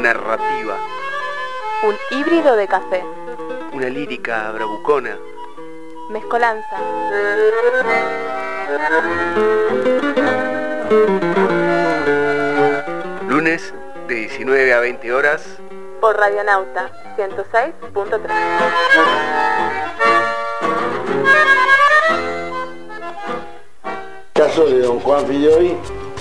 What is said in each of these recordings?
narrativa. Un híbrido de café. Una lírica bravucona. Mezcolanza. Lunes de 19 a 20 horas. Por Radionauta 106.3. Caso de don Juan Filloy,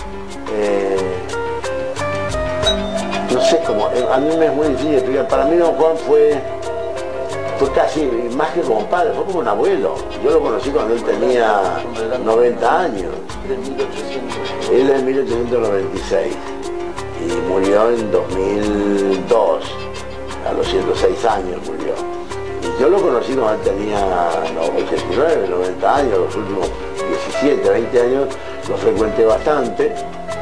no sé cómo, a mí me es muy difícil explicar. Para mí don Juan fue casi más que como padre, fue como un abuelo. Yo lo conocí cuando él tenía 90 años. Él es de 1896 y murió en 2002, a los 106 años murió. Y yo lo conocí cuando él tenía 89, 90 años, los últimos 17, 20 años lo frecuenté bastante.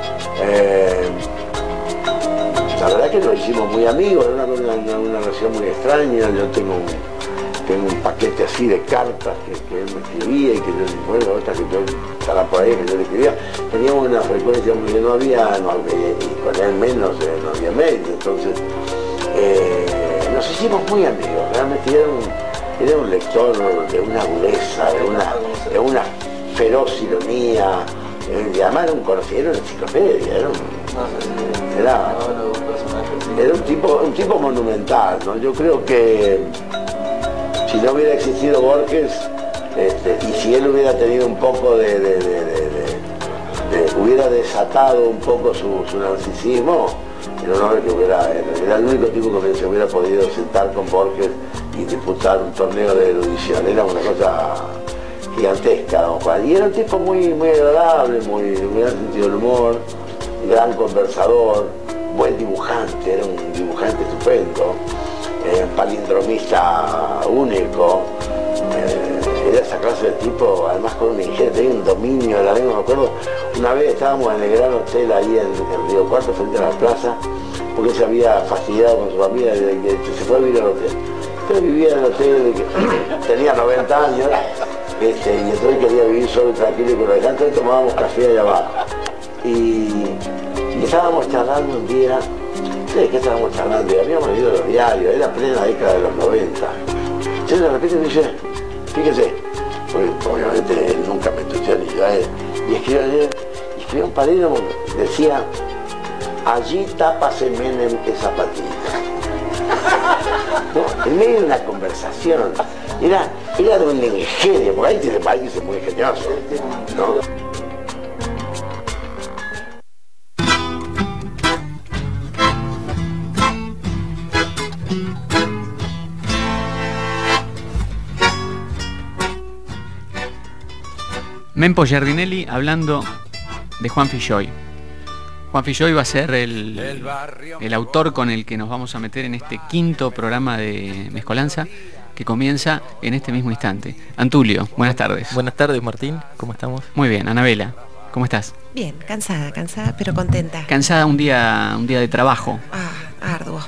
La verdad es que nos hicimos muy amigos, era una relación muy extraña. Yo tengo un paquete así de cartas que él me escribía y que yo, bueno, otras que yo estaba por ahí que yo le escribía. Teníamos una frecuencia muy que no había, y con él menos, no había mail. Entonces nos hicimos muy amigos. Realmente era un lector de una agudeza, de una feroz ironía, y además era un conocido, era una enciclopedia, era un tipo monumental, ¿no? Yo creo que si no hubiera existido Borges, y si él hubiera tenido un poco hubiera desatado un poco su narcisismo, era un hombre que era el único tipo que se hubiera podido sentar con Borges y disputar un torneo de erudición. Era una cosa gigantesca, don Juan. Y era un tipo muy, muy agradable, muy gran sentido del humor, gran conversador, buen dibujante, era un dibujante estupendo, palindromista único. Era esa clase de tipo, además con un ingenio, tenía un dominio de la lengua. Me acuerdo, una vez estábamos en el gran hotel ahí en Río Cuarto, frente a la plaza, porque se había fastidiado con su familia desde que se fue a vivir al hotel. Pero vivía en el hotel, tenía 90 años, y entonces quería vivir solo y tranquilo y con los entonces tomábamos café allá abajo. Y estábamos charlando un día, ¿de qué estábamos charlando? Y habíamos leído los diarios, era plena década de los 90. Entonces de repente me dice, fíjese, porque obviamente él nunca me entusiasmó ni yo a él, y escribió un parégrafo, decía, allí tápase Menem esa patita. ¿No? En medio de una conversación, era de un ingenio, porque ahí tiene país que es muy ingenioso, ¿no? Mempo Giardinelli hablando de Juan Filloy. Juan Filloy va a ser el autor con el que nos vamos a meter en este quinto programa de Mezcolanza que comienza en este mismo instante. Antulio, buenas tardes. Buenas tardes, Martín, ¿cómo estamos? Muy bien. Anabela, ¿cómo estás? Bien, cansada pero contenta. Cansada, un día de trabajo. Arduo.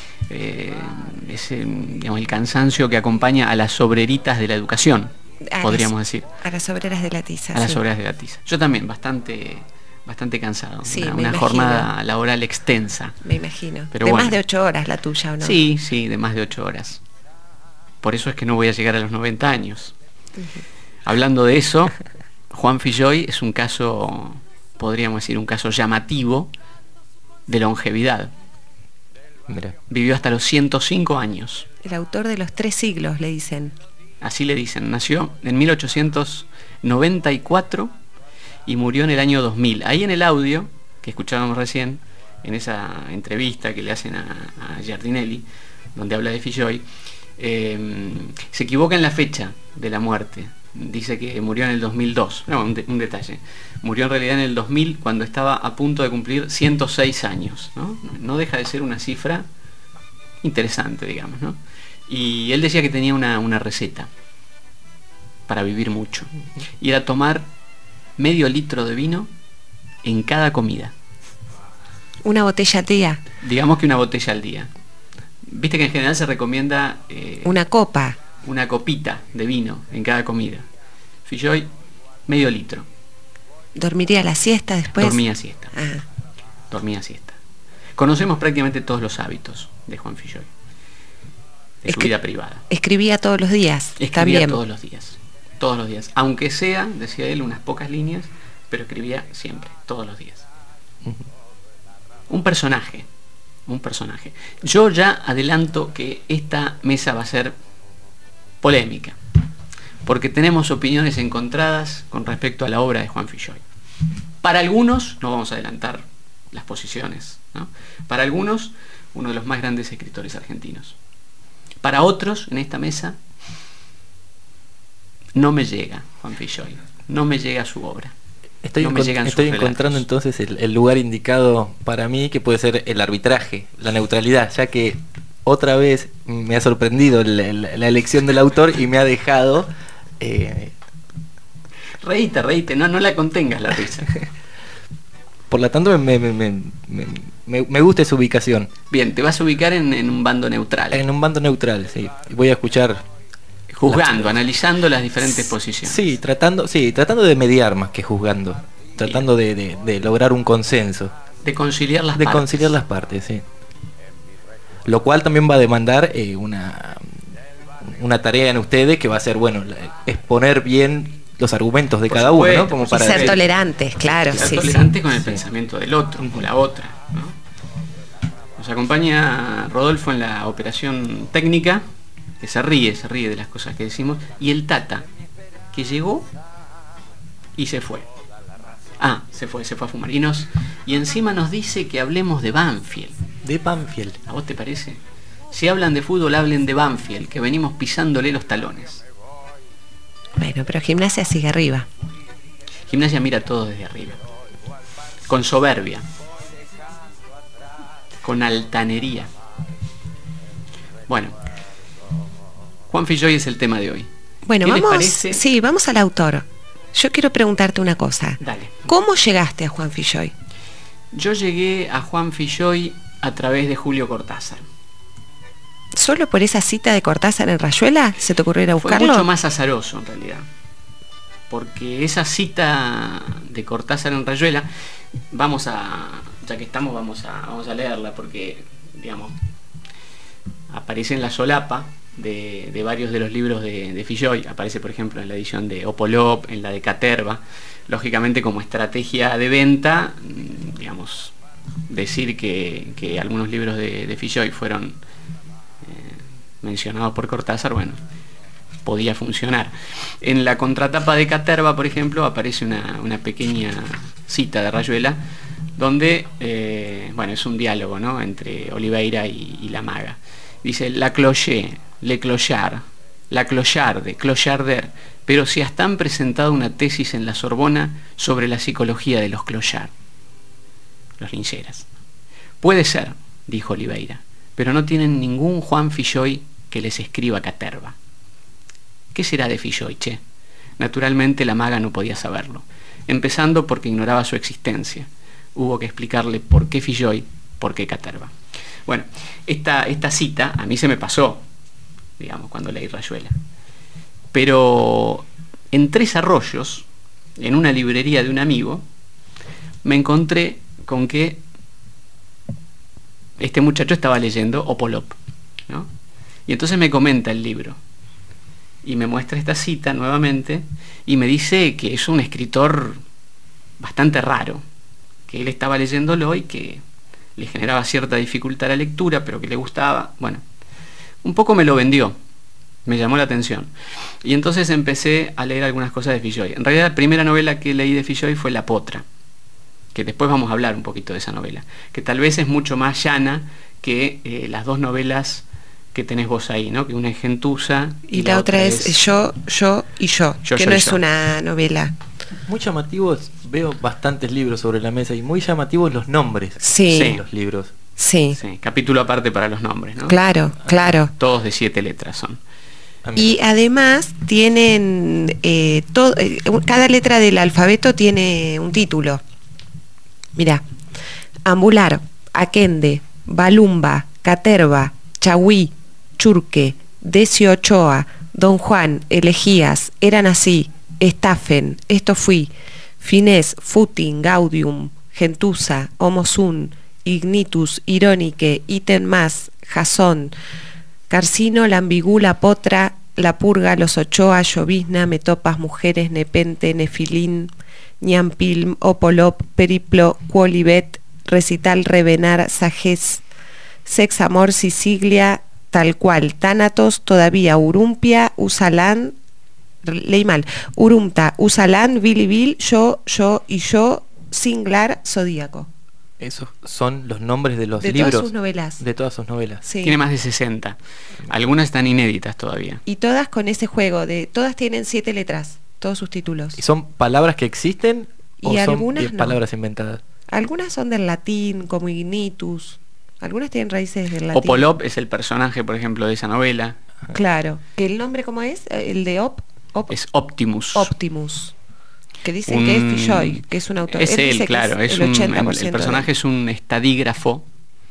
Es digamos, el cansancio que acompaña a las obreritas de la educación, podríamos decir. A las obreras de la tiza. A las obreras de la tiza. Yo también, bastante cansado. Sí, una jornada laboral extensa. Me imagino. Pero de bueno, más de 8 horas la tuya, ¿o no? Sí, de más de 8 horas. Por eso es que no voy a llegar a los 90 años. Uh-huh. Hablando de eso, Juan Filloy es un caso, podríamos decir, un caso llamativo de longevidad. Mira. Vivió hasta los 105 años. El autor de los 3 siglos, le dicen. Así le dicen. Nació en 1894 y murió en el año 2000. Ahí en el audio que escuchábamos recién, en esa entrevista que le hacen a Giardinelli, donde habla de Filloy, se equivoca en la fecha de la muerte. Dice que murió en el 2002. No, un detalle. Murió en realidad en el 2000 cuando estaba a punto de cumplir 106 años. No deja de ser una cifra interesante, digamos, ¿no? Y él decía que tenía una receta para vivir mucho. Y era tomar medio litro de vino en cada comida. Una botella al día. Digamos que una botella al día. Viste que en general se recomienda una copa, una copita de vino en cada comida. Filloy, medio litro. ¿Dormiría la siesta después? Dormía siesta. Ah. Dormía siesta. Conocemos prácticamente todos los hábitos de Juan Filloy, de su vida privada. Escribía todos los días. Escribía también. todos los días. Aunque sea, decía él, unas pocas líneas, pero escribía siempre, todos los días. Un personaje. Yo ya adelanto que esta mesa va a ser polémica, porque tenemos opiniones encontradas con respecto a la obra de Juan Filloy. Para algunos, no vamos a adelantar las posiciones, ¿no? Para algunos, uno de los más grandes escritores argentinos. Para otros, en esta mesa, no me llega Juan Filloy, no me llega su obra. Estoy encontrando entonces el lugar indicado para mí, que puede ser el arbitraje, la neutralidad, ya que otra vez me ha sorprendido la elección del autor y me ha dejado... Reíte, no la contengas la risa. Por lo tanto, me gusta esa ubicación. Bien, te vas a ubicar en un bando neutral. En un bando neutral, sí. Voy a escuchar... Juzgando, analizando las diferentes posiciones. Sí, tratando de mediar más que juzgando. Tratando de lograr un consenso. De conciliar las partes. De conciliar las partes, sí. Lo cual también va a demandar una tarea en ustedes, que va a ser, bueno, exponer bien los argumentos de cada uno, ¿no? Como para ser tolerantes, claro. Ser tolerantes con el pensamiento del otro, o la otra, ¿no? Nos acompaña Rodolfo en la operación técnica, que se ríe de las cosas que decimos, y el Tata, que llegó y se fue. Se fue a fumar. Y encima nos dice que hablemos de Banfield. De Banfield. ¿A vos te parece? Si hablan de fútbol, hablen de Banfield, que venimos pisándole los talones. Bueno, pero Gimnasia sigue arriba. Gimnasia mira todo desde arriba. Con soberbia. Con altanería. Bueno, Juan Filloy es el tema de hoy. Bueno, ¿Qué les parece? Sí, vamos al autor. Yo quiero preguntarte una cosa. Dale. ¿Cómo llegaste a Juan Filloy? Yo llegué a Juan Filloy a través de Julio Cortázar. ¿Solo por esa cita de Cortázar en Rayuela se te ocurrió ir a buscarlo? Fue mucho más azaroso en realidad. Porque esa cita de Cortázar en Rayuela, ya que estamos, vamos a leerla, porque, digamos, aparece en la solapa de varios de los libros de Filloy. Aparece, por ejemplo, en la edición de Opolop, en la de Caterva. Lógicamente, como estrategia de venta, digamos, decir que algunos libros de Filloy fueron mencionados por Cortázar, bueno, podía funcionar. En la contratapa de Caterva, por ejemplo, aparece una pequeña cita de Rayuela, donde, es un diálogo, ¿no?, entre Oliveira y la maga. Dice: la cloché, le clochard, la clocharde, clocharder, pero si hasta han presentado una tesis en la Sorbona sobre la psicología de los clochard, los lincheras. Puede ser, dijo Oliveira, pero no tienen ningún Juan Filloy que les escriba Caterva. ¿Qué será de Filloy, che? Naturalmente la maga no podía saberlo, empezando porque ignoraba su existencia. Hubo que explicarle por qué Filloy, por qué Caterva. Bueno, esta cita a mí se me pasó, digamos, cuando leí Rayuela. Pero en Tres Arroyos, en una librería de un amigo, me encontré con que este muchacho estaba leyendo Opolop, ¿no? Y entonces me comenta el libro y me muestra esta cita nuevamente y me dice que es un escritor bastante raro, que él estaba leyéndolo y que le generaba cierta dificultad la lectura, pero que le gustaba. Bueno, un poco me lo vendió, me llamó la atención. Y entonces empecé a leer algunas cosas de Filloy. En realidad la primera novela que leí de Filloy fue La Potra, que después vamos a hablar un poquito de esa novela, que tal vez es mucho más llana que las dos novelas que tenés vos ahí, ¿no? Que una es Gentuza y la otra es Yo y Yo, que no es una novela. Muy llamativos, veo bastantes libros sobre la mesa y muy llamativos los nombres de los libros. Sí. Capítulo aparte para los nombres, ¿no? Claro. Todos de 7 letras son. Y además tienen cada letra del alfabeto tiene un título. Mirá: Ambular, Aquende, Balumba, Caterva, Chagüí, Churque, Decio Ochoa, Don Juan, Elegías, Eran así, Estafen, Esto fui, Finés, Futin, Gaudium, Gentuza, Homosun, ignitus, ironique, ítem más, jasón, carcino, lambigula, potra, la purga, los ochoa, llovizna, metopas, mujeres, nepente, nefilín, ñampilm, opolop, periplo, cuolibet, recital, revenar, sajez, sex, amor, sisiglia, tal cual, tánatos, todavía, urumpia, usalán, leí mal, urumta, usalán, vilivil, yo y yo, singlar, zodíaco. Esos son los nombres de los libros. De todas sus novelas. De todas sus novelas. Sí. Tiene más de 60. Algunas están inéditas todavía. Y todas con ese juego todas tienen 7 letras, todos sus títulos. ¿Y son palabras que existen o y son algunas palabras inventadas? Algunas son del latín, como ignitus. Algunas tienen raíces del latín. Opolop es el personaje, por ejemplo, de esa novela. Claro. ¿El nombre cómo es? El de es Optimus. Optimus. Que dicen que es Fishoy, que es un autor. Es él, claro. Es el personaje es un estadígrafo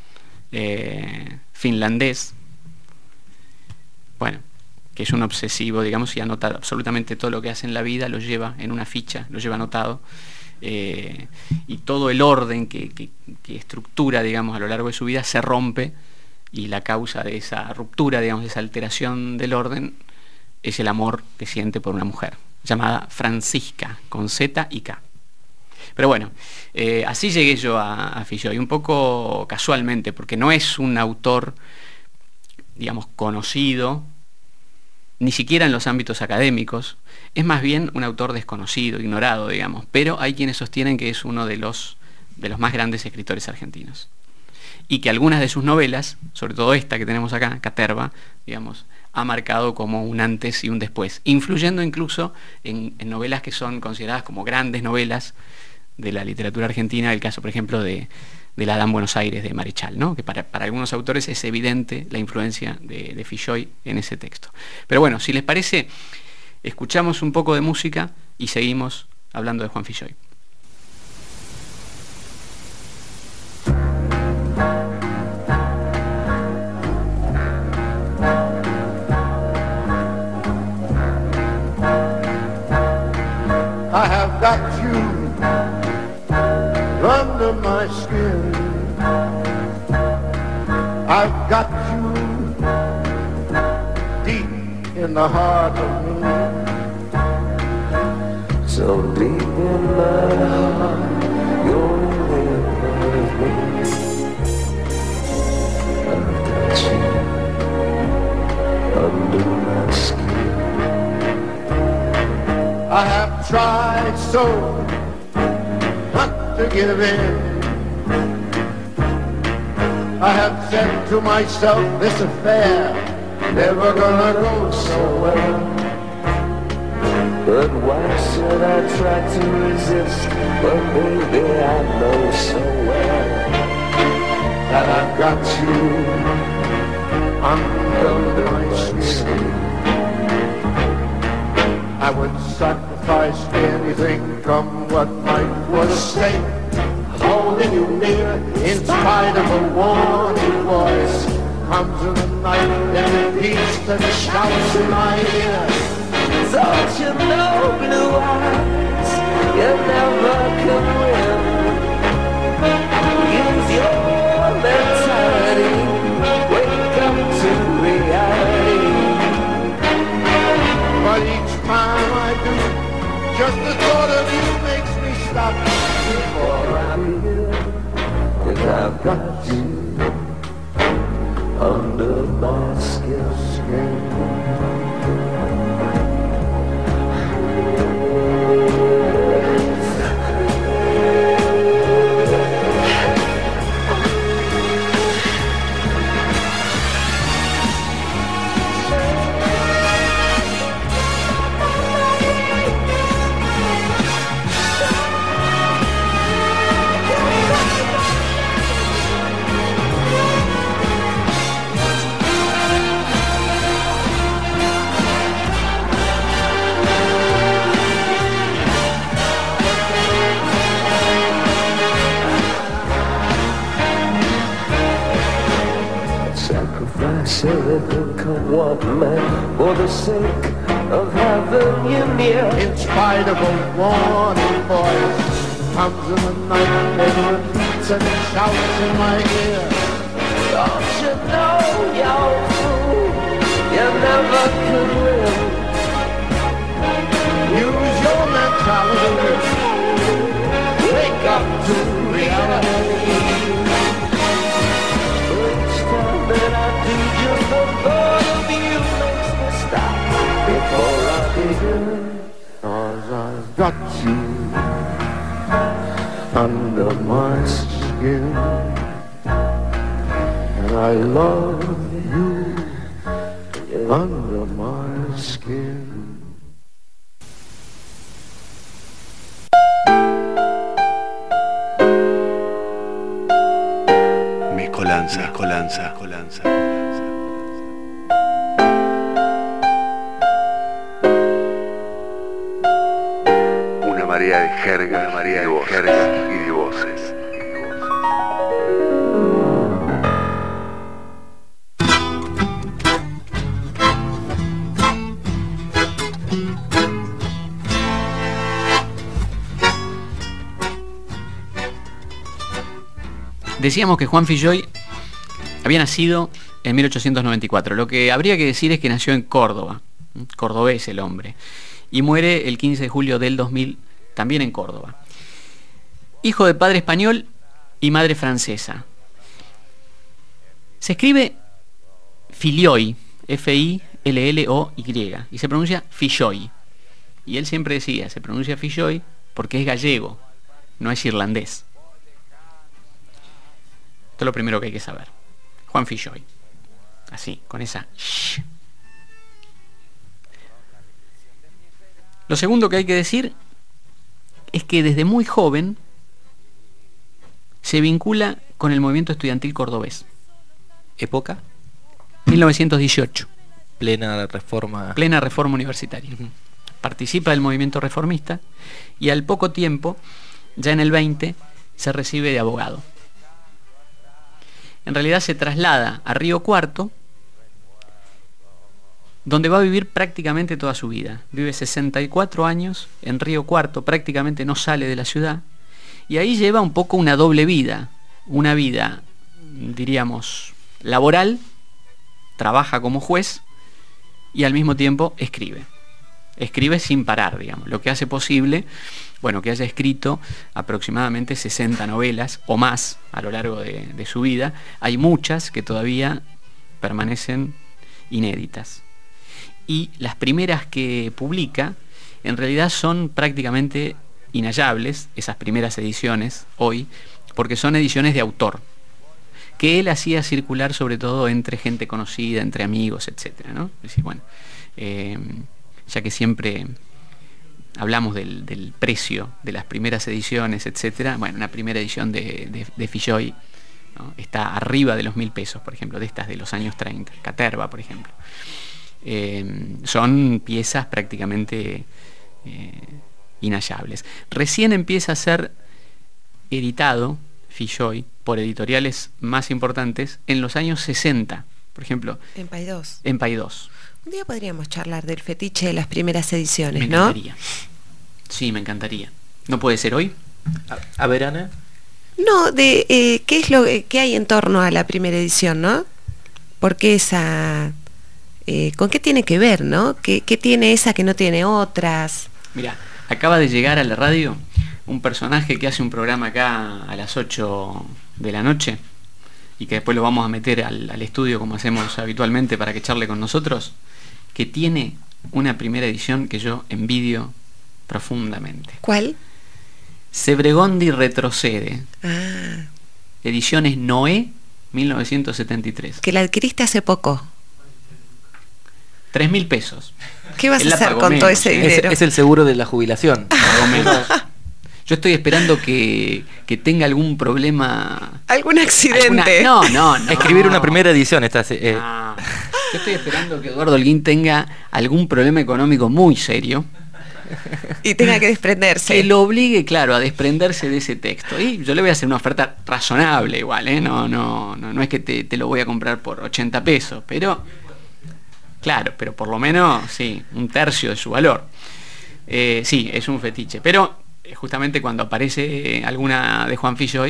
finlandés. Bueno, que es un obsesivo, digamos, y anota absolutamente todo lo que hace en la vida, lo lleva en una ficha, lo lleva anotado. Y todo el orden que estructura, digamos, a lo largo de su vida se rompe, y la causa de esa ruptura, digamos, de esa alteración del orden, es el amor que siente por una mujer llamada Francisca, con Z y K. Pero bueno, así llegué yo a Fishoy, un poco casualmente, porque no es un autor, digamos, conocido, ni siquiera en los ámbitos académicos. Es más bien un autor desconocido, ignorado, digamos, pero hay quienes sostienen que es uno de los más grandes escritores argentinos. Y que algunas de sus novelas, sobre todo esta que tenemos acá, Caterva, digamos, ha marcado como un antes y un después, influyendo incluso en novelas que son consideradas como grandes novelas de la literatura argentina, el caso, por ejemplo, de la Adán Buenos Aires de Marechal, ¿no? Que para algunos autores es evidente la influencia de Fishoy en ese texto. Pero bueno, si les parece, escuchamos un poco de música y seguimos hablando de Juan Fishoy. I have got you under my skin. I've got you deep in the heart of me. So deep in my heart, you're with me. I've got you under my skin. I have tried so not to give in. I have said to myself, this affair never gonna go so well. But why should I try to resist? But baby, I know so well that I've got you under my skin. I would sacrifice anything, come what might, for the sake of holding you near. In spite of a warning voice comes in the night and repeats the shouts in my ear. Don't you know, blue eyes, you never can win. Use your mentality, wake up to reality. But each time I do, just the thought of you makes me stop before I'm here. 'Cause I've got you under my skin. Everything come what may, for the sake of having you near. In spite of a warning voice, comes in the night and repeats laughs and shouts in my ear. Don't you know, you fool, you never could win. Use your mentality, wake up to reality. Each time that I do, just the thought of you makes me stop before I begin. 'Cause I've got you under my skin, and I love you under my skin. Mezcolanza. Una marea de jerga, y de voces. Decíamos que Juan Filloy había nacido en 1894. Lo que habría que decir es que nació en Córdoba, cordobés el hombre, y muere el 15 de julio del 2000, también en Córdoba. Hijo de padre español y madre francesa. Se escribe Filloy, F-I-L-L-O-Y, y se pronuncia Filloy. Y él siempre decía, se pronuncia Filloy porque es gallego, no es irlandés. Esto es lo primero que hay que saber. Juan Filloy. Así, con esa sh. Lo segundo que hay que decir es que desde muy joven se vincula con el movimiento estudiantil cordobés. ¿Época? 1918. Plena reforma Universitaria. Participa del movimiento reformista y al poco tiempo, ya en el 20, se recibe de abogado. En realidad se traslada a Río Cuarto, donde va a vivir prácticamente toda su vida. Vive 64 años en Río Cuarto, prácticamente no sale de la ciudad, y ahí lleva un poco una doble vida, una vida, diríamos, laboral, trabaja como juez y al mismo tiempo escribe sin parar, digamos, lo que hace posible, bueno, que haya escrito aproximadamente 60 novelas o más a lo largo de su vida. Hay muchas que todavía permanecen inéditas. Y las primeras que publica, en realidad son prácticamente inhallables, esas primeras ediciones hoy, porque son ediciones de autor, que él hacía circular sobre todo entre gente conocida, entre amigos, etcétera, ¿no? Es decir, bueno, ya que siempre hablamos del precio de las primeras ediciones, etcétera, bueno, una primera edición de Filloy, ¿no?, está arriba de los 1.000 pesos, por ejemplo, de estas de los años 30, Caterva, por ejemplo. Son piezas prácticamente inhallables. Recién empieza a ser editado Filloy por editoriales más importantes en los años 60, por ejemplo. En Paidós. En Paidós. Un día podríamos charlar del fetiche de las primeras ediciones, me ¿no? Encantaría. Sí, me encantaría. ¿No puede ser hoy? A ver, Ana. No, de qué es lo que hay en torno a la primera edición, ¿no? Porque esa... ¿con qué tiene que ver, no? ¿Qué tiene esa que no tiene otras? Mira, acaba de llegar a la radio un personaje que hace un programa acá a las 8 de la noche y que después lo vamos a meter al estudio como hacemos habitualmente para que charle con nosotros, que tiene una primera edición que yo envidio profundamente. ¿Cuál? Sebregondi retrocede. Ah. Ediciones Noé, 1973. Que la adquiriste hace poco. 3.000 pesos. ¿Qué vas a hacer con todo ese dinero? Es el seguro de la jubilación. Yo estoy esperando que tenga algún problema. ¿Algún accidente? No. Escribir una primera edición. Yo estoy esperando que Eduardo Holguín tenga algún problema económico muy serio. Y tenga que desprenderse. Que lo obligue, claro, a desprenderse de ese texto. Y yo le voy a hacer una oferta razonable igual, ¿eh? No es que te lo voy a comprar por 80 pesos, pero... Claro, pero por lo menos, sí, 1/3 de su valor. Sí, es un fetiche. Pero justamente cuando aparece alguna de Juan Filloy,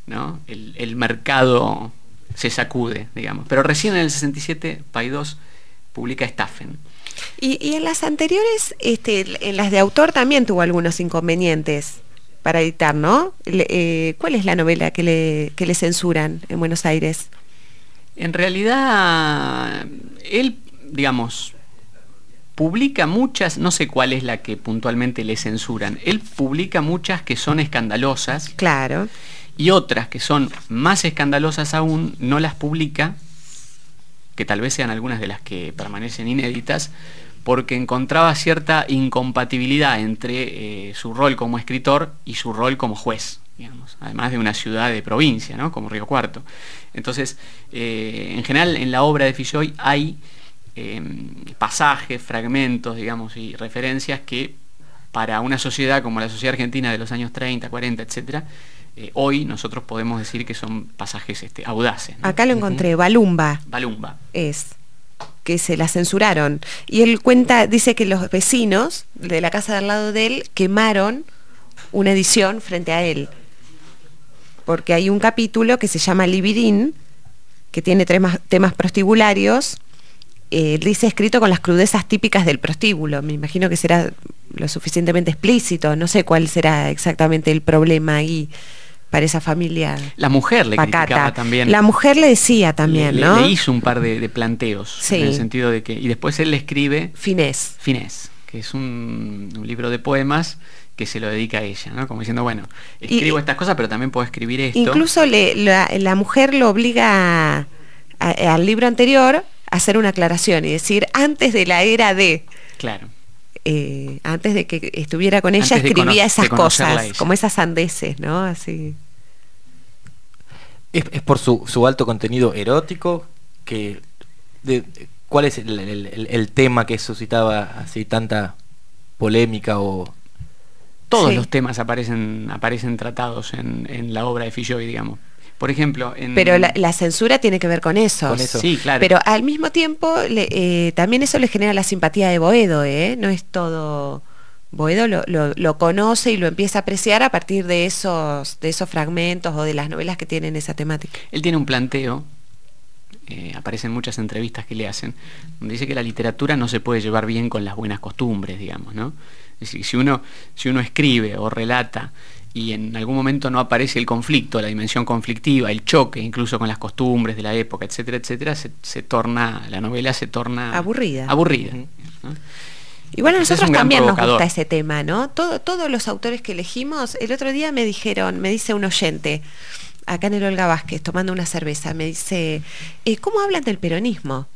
¿no? El mercado se sacude, digamos. Pero recién en el 67 Paidós publica Estafen. Y en las anteriores, en las de autor también tuvo algunos inconvenientes para editar, ¿no? ¿Cuál es la novela que le censuran en Buenos Aires? En realidad, él, digamos, publica muchas, no sé cuál es la que puntualmente le censuran. Él publica muchas que son escandalosas. Claro. Y otras que son más escandalosas aún, no las publica, que tal vez sean algunas de las que permanecen inéditas, porque encontraba cierta incompatibilidad entre su rol como escritor y su rol como juez, digamos, además de una ciudad de provincia, ¿no? Como Río Cuarto. Entonces, en general, en la obra de Filloy hay pasajes, fragmentos, digamos, y referencias que para una sociedad como la sociedad argentina de los años 30, 40, etcétera, hoy nosotros podemos decir que son pasajes audaces, ¿no? Acá lo encontré, Balumba. Balumba. Es que se la censuraron. Y él dice que los vecinos de la casa de al lado de él quemaron una edición frente a él. Porque hay un capítulo que se llama Libidín, que tiene temas prostibularios, dice escrito con las crudezas típicas del prostíbulo. Me imagino que será lo suficientemente explícito, no sé cuál será exactamente el problema ahí para esa familia. La mujer le pacata. Criticaba también. La mujer le decía también, ¿no? Le hizo un par de planteos, sí, en el sentido de que... Y después él le escribe... Finés, que es un libro de poemas que se lo dedica a ella, ¿no? Como diciendo, bueno, escribo estas cosas, pero también puedo escribir esto. Incluso la mujer lo obliga al libro anterior a hacer una aclaración y decir, antes de la era de... Claro. Antes de que estuviera con ella, escribía esas cosas, como esas sandeces, ¿no? Así. ¿Es por su alto contenido erótico? ¿Cuál es el tema que suscitaba así tanta polémica? O todos los temas aparecen tratados en la obra de Filloy, digamos. Por ejemplo, pero la censura tiene que ver con eso. Sí, claro. Pero al mismo tiempo también eso le genera la simpatía de Boedo, no es todo. Boedo lo conoce y lo empieza a apreciar a partir de esos fragmentos o de las novelas que tienen esa temática. Él tiene un planteo, aparecen muchas entrevistas que le hacen, donde dice que la literatura no se puede llevar bien con las buenas costumbres, digamos, ¿no? Es decir, si uno escribe o relata y en algún momento no aparece el conflicto, la dimensión conflictiva, el choque incluso con las costumbres de la época, etcétera, etcétera, la novela se torna aburrida. ¿No? Igual a nosotros también nos gusta ese tema, ¿no? Todos los autores que elegimos, el otro día me dice un oyente, acá en el Olga Vázquez, tomando una cerveza, me dice, ¿cómo hablan del peronismo?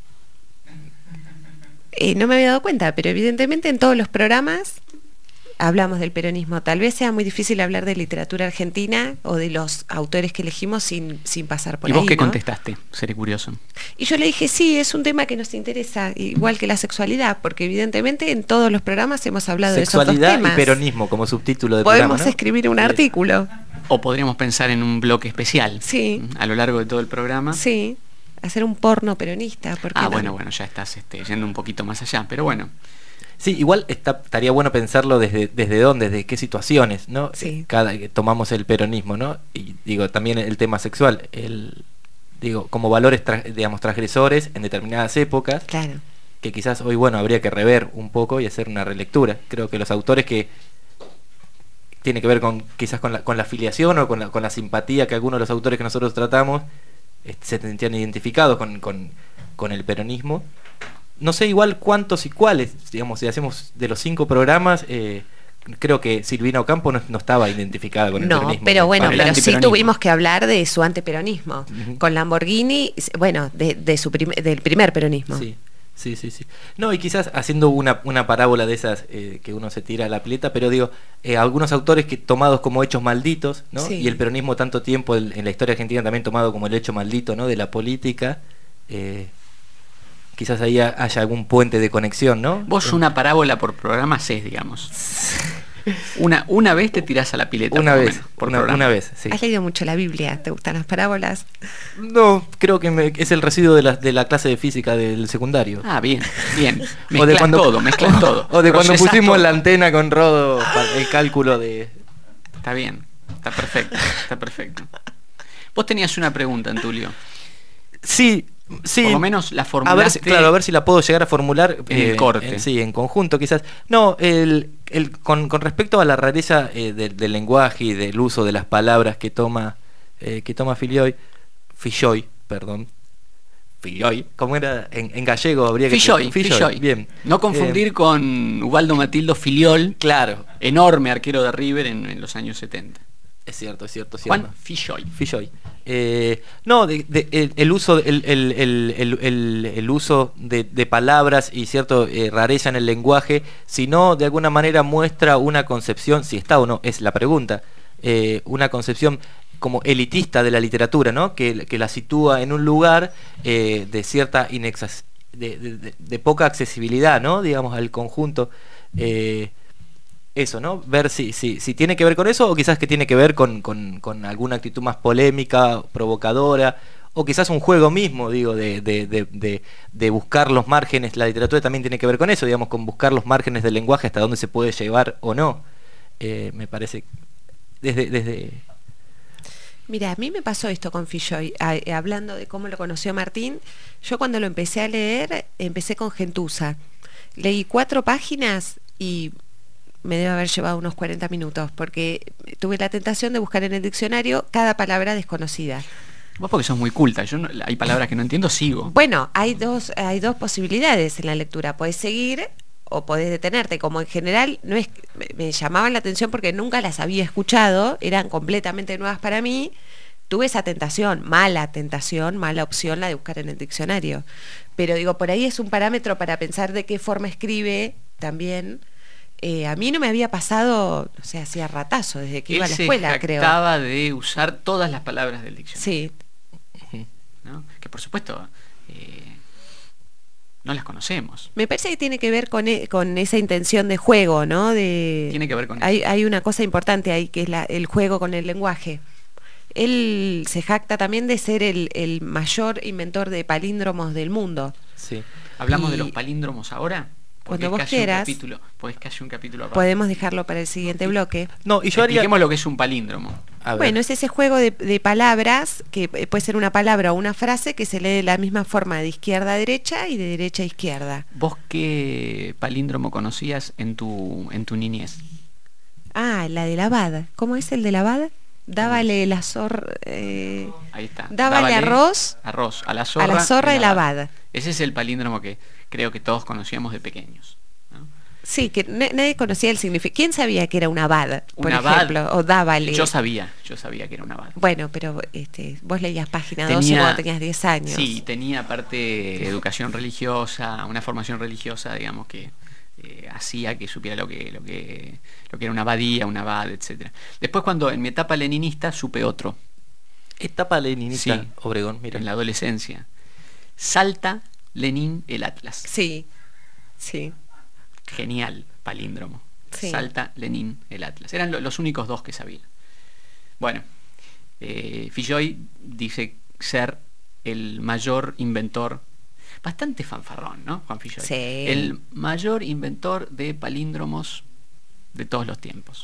No me había dado cuenta, pero evidentemente en todos los programas hablamos del peronismo. Tal vez sea muy difícil hablar de literatura argentina o de los autores que elegimos sin pasar por ahí. ¿Y vos qué ¿no? contestaste? Seré curioso. Y yo le dije, sí, es un tema que nos interesa, igual que la sexualidad, porque evidentemente en todos los programas hemos hablado de esos dos temas. Sexualidad y peronismo como subtítulo de Podemos programa, ¿no? escribir un artículo. O podríamos pensar en un bloque especial. Sí. A lo largo de todo el programa. Sí. Hacer un porno peronista. ¿Por qué no? Bueno, ya estás yendo un poquito más allá, pero bueno. Sí, igual estaría bueno pensarlo desde dónde, desde qué situaciones, ¿no? Sí. Tomamos el peronismo, ¿no? Y digo, también el tema sexual, como valores transgresores en determinadas épocas. Claro. Que quizás hoy, bueno, habría que rever un poco y hacer una relectura. Creo que los autores que tiene que ver quizás con la afiliación o con la simpatía que algunos de los autores que nosotros tratamos se sentían identificados con el peronismo. No sé igual cuántos y cuáles, digamos, si hacemos de los 5 programas, creo que Silvina Ocampo no estaba identificada con el peronismo. No, pero bueno, pero sí tuvimos que hablar de su anteperonismo. Con Lamborghini, bueno, del primer peronismo. Sí. No, y quizás haciendo una parábola de esas que uno se tira a la pileta, pero digo, algunos autores que tomados como hechos malditos, ¿no? Sí. Y el peronismo tanto tiempo en la historia argentina también tomado como el hecho maldito, ¿no? De la política. Quizás ahí haya algún puente de conexión, ¿no? Vos una parábola por programa hacés, digamos. Una vez te tirás a la pileta. Una vez, sí. ¿Has leído mucho la Biblia? ¿Te gustan las parábolas? No, creo que es el residuo de la clase de física del secundario. Ah, bien. Mezclan todo. O de cuando pusimos la antena con Rodo para el cálculo de... Está bien, está perfecto. Vos tenías una pregunta, Antulio. Sí. Por lo menos la formulaste. A ver si la puedo llegar a formular en el corte. En conjunto quizás. No, con respecto a la rareza del lenguaje y del uso de las palabras que toma Filloy, como era en gallego, habría que Filloy. Bien. No confundir con Ubaldo Matildo Filiol, claro, enorme arquero de River en los años 70. Es cierto. Juan Filloy. No, el uso de palabras y cierto rareza en el lenguaje, sino de alguna manera muestra una concepción, si está o no, es la pregunta, una concepción como elitista de la literatura, ¿no? Que la sitúa en un lugar de cierta de poca accesibilidad, ¿no? Digamos, al conjunto. Eso, ¿no? Ver si tiene que ver con eso, o quizás que tiene que ver con alguna actitud más polémica, provocadora, o quizás un juego mismo, digo, de buscar los márgenes. La literatura también tiene que ver con eso, digamos, con buscar los márgenes del lenguaje, hasta dónde se puede llevar o no. Me parece desde... Mira, a mí me pasó esto con Filloy, hablando de cómo lo conoció Martín. Yo cuando lo empecé a leer, empecé con Gentuza. Leí 4 páginas y me debe haber llevado unos 40 minutos, porque tuve la tentación de buscar en el diccionario cada palabra desconocida. Vos porque sos muy culta, hay palabras que no entiendo, sigo. Bueno, hay dos posibilidades en la lectura, podés seguir o podés detenerte, como en general no es, me llamaban la atención porque nunca las había escuchado, eran completamente nuevas para mí. Tuve esa tentación, mala opción la de buscar en el diccionario, pero digo, por ahí es un parámetro para pensar de qué forma escribe también. A mí no me había pasado, o sea, hacía ratazo desde que iba a la escuela, creo. Él se jactaba de usar todas las palabras del diccionario. Sí. ¿No? Que por supuesto no las conocemos. Me parece que tiene que ver con esa intención de juego, ¿no? Tiene que ver con eso. Hay una cosa importante ahí, que es el juego con el lenguaje. Él se jacta también de ser el mayor inventor de palíndromos del mundo. Sí. ¿Hablamos de los palíndromos ahora? Cuando vos quieras, podés que haya un capítulo aparte. Podemos dejarlo para el siguiente bloque. No, y yo expliquemos lo que es un palíndromo. Bueno, es ese juego de palabras, que puede ser una palabra o una frase que se lee de la misma forma de izquierda a derecha y de derecha a izquierda. ¿Vos qué palíndromo conocías en tu niñez? Ah, la de la Abad. ¿Cómo es el de la Abad? Dábale el azor... Ahí está. Dábale arroz a la zorra de la Abad. Ese es el palíndromo que creo que todos conocíamos de pequeños, ¿no? Sí, que nadie conocía el significado. ¿Quién sabía que era una Abad, por abad, ejemplo? O dábale. Yo sabía que era una Abad. Bueno, pero vos leías página 12 cuando tenías 10 años. Sí, tenía aparte educación religiosa, una formación religiosa, digamos, que hacía que supiera lo que era una abadía, un abad, etcétera. Después, cuando en mi etapa leninista supe otro. Etapa leninista, sí, Obregón, mira. En la adolescencia. Salta Lenin el Atlas. Sí. Genial palíndromo. Sí. Salta Lenin el Atlas. Eran los únicos 2 que sabía. Bueno, Filloy dice ser el mayor inventor, bastante fanfarrón, ¿no? Juan Filloy. Sí. El mayor inventor de palíndromos de todos los tiempos.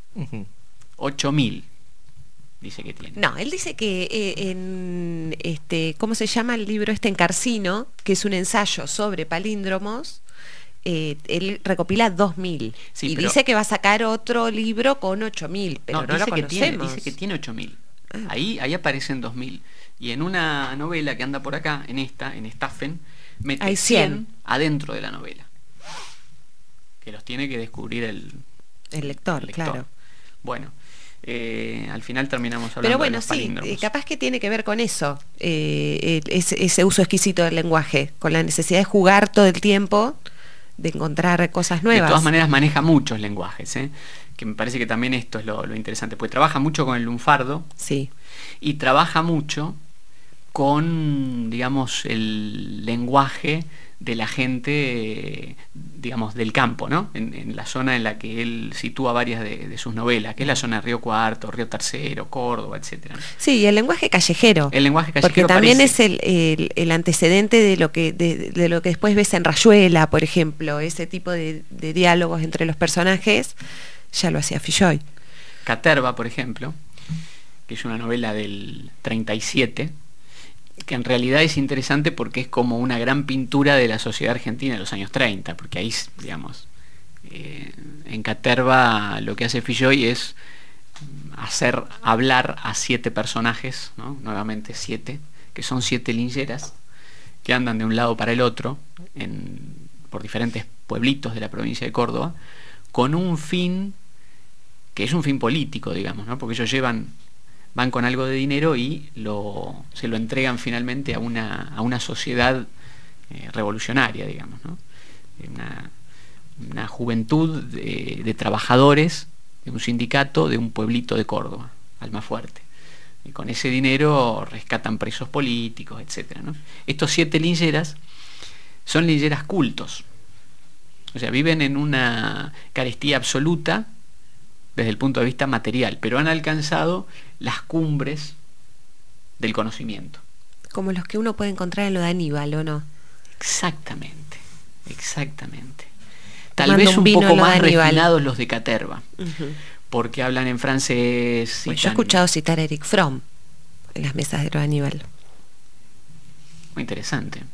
8.000 dice que tiene. No, él dice que en ¿cómo se llama el libro en Carcino? Que es un ensayo sobre palíndromos. Él recopila 2.000 y dice que va a sacar otro libro con 8.000, pero no lo conocemos. Dice que tiene 8.000. Ahí aparecen 2.000. Y en una novela que anda por acá, en Staffen, mete hay 100 adentro de la novela. Que los tiene que descubrir el lector, claro. Bueno, al final terminamos hablando de los palíndromos. Capaz que tiene que ver con eso, ese uso exquisito del lenguaje, con la necesidad de jugar todo el tiempo, de encontrar cosas nuevas. De todas maneras maneja muchos lenguajes, que me parece que también esto es lo interesante, porque trabaja mucho con el lunfardo. Sí. Y trabaja mucho con, digamos, el lenguaje de la gente, digamos, del campo, ¿no? En la zona en la que él sitúa varias de sus novelas, que es la zona de Río Cuarto, Río Tercero, Córdoba, etcétera. Sí, y el lenguaje callejero. El lenguaje callejero. Porque también es el antecedente de lo que después ves en Rayuela, por ejemplo, ese tipo de diálogos entre los personajes, ya lo hacía Filloy. Caterva, por ejemplo, que es una novela del 37, que en realidad es interesante porque es como una gran pintura de la sociedad argentina de los años 30, porque ahí, digamos, en Caterva lo que hace Filloy es hacer hablar a 7 personajes, ¿no? Nuevamente 7, que son 7 lincheras que andan de un lado para el otro por diferentes pueblitos de la provincia de Córdoba, con un fin que es un fin político, digamos, ¿no? Porque ellos van con algo de dinero y se lo entregan finalmente a una sociedad revolucionaria, digamos, ¿no? Una juventud de trabajadores de un sindicato de un pueblito de Córdoba, Almafuerte. Y con ese dinero rescatan presos políticos, etcétera, ¿no? Estos 7 lincheras son lincheras cultos, o sea, viven en una carestía absoluta desde el punto de vista material, pero han alcanzado las cumbres del conocimiento. Como los que uno puede encontrar en lo de Aníbal, ¿o no? Exactamente. Tal vez un poco más refinados los de Caterva, porque hablan en francés. Pues yo he escuchado citar a Eric Fromm en las mesas de lo de Aníbal. Muy interesante.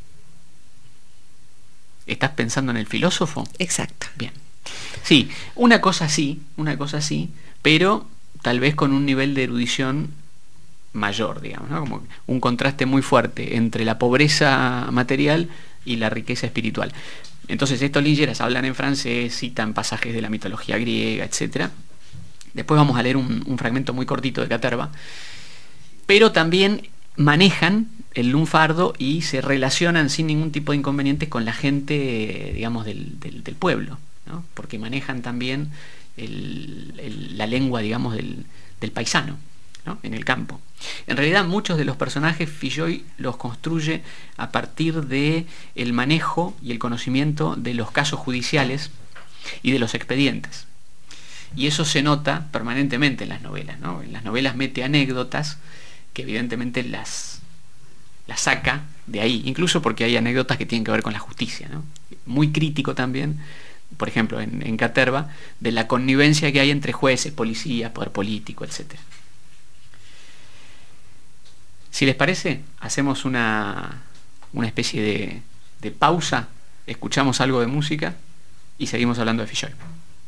¿Estás pensando en el filósofo? Exacto. Bien. Sí, una cosa sí, pero tal vez con un nivel de erudición mayor, digamos, ¿no? Como un contraste muy fuerte entre la pobreza material y la riqueza espiritual. Entonces estos lincheras hablan en francés, citan pasajes de la mitología griega, etc. Después vamos a leer un fragmento muy cortito de Caterva, pero también manejan el lunfardo y se relacionan sin ningún tipo de inconvenientes con la gente, digamos, del pueblo, ¿no? Porque manejan también la lengua, digamos, del paisano, ¿no? En el campo. En realidad muchos de los personajes Filloy los construye a partir de el manejo y el conocimiento de los casos judiciales y de los expedientes. Y eso se nota permanentemente en las novelas, ¿no? En las novelas mete anécdotas que evidentemente las saca de ahí, incluso porque hay anécdotas que tienen que ver con la justicia, ¿no? Muy crítico también, por ejemplo, en Caterva, de la connivencia que hay entre jueces, policías, poder político, etc. Si les parece, hacemos una especie de pausa, escuchamos algo de música y seguimos hablando de Filloy.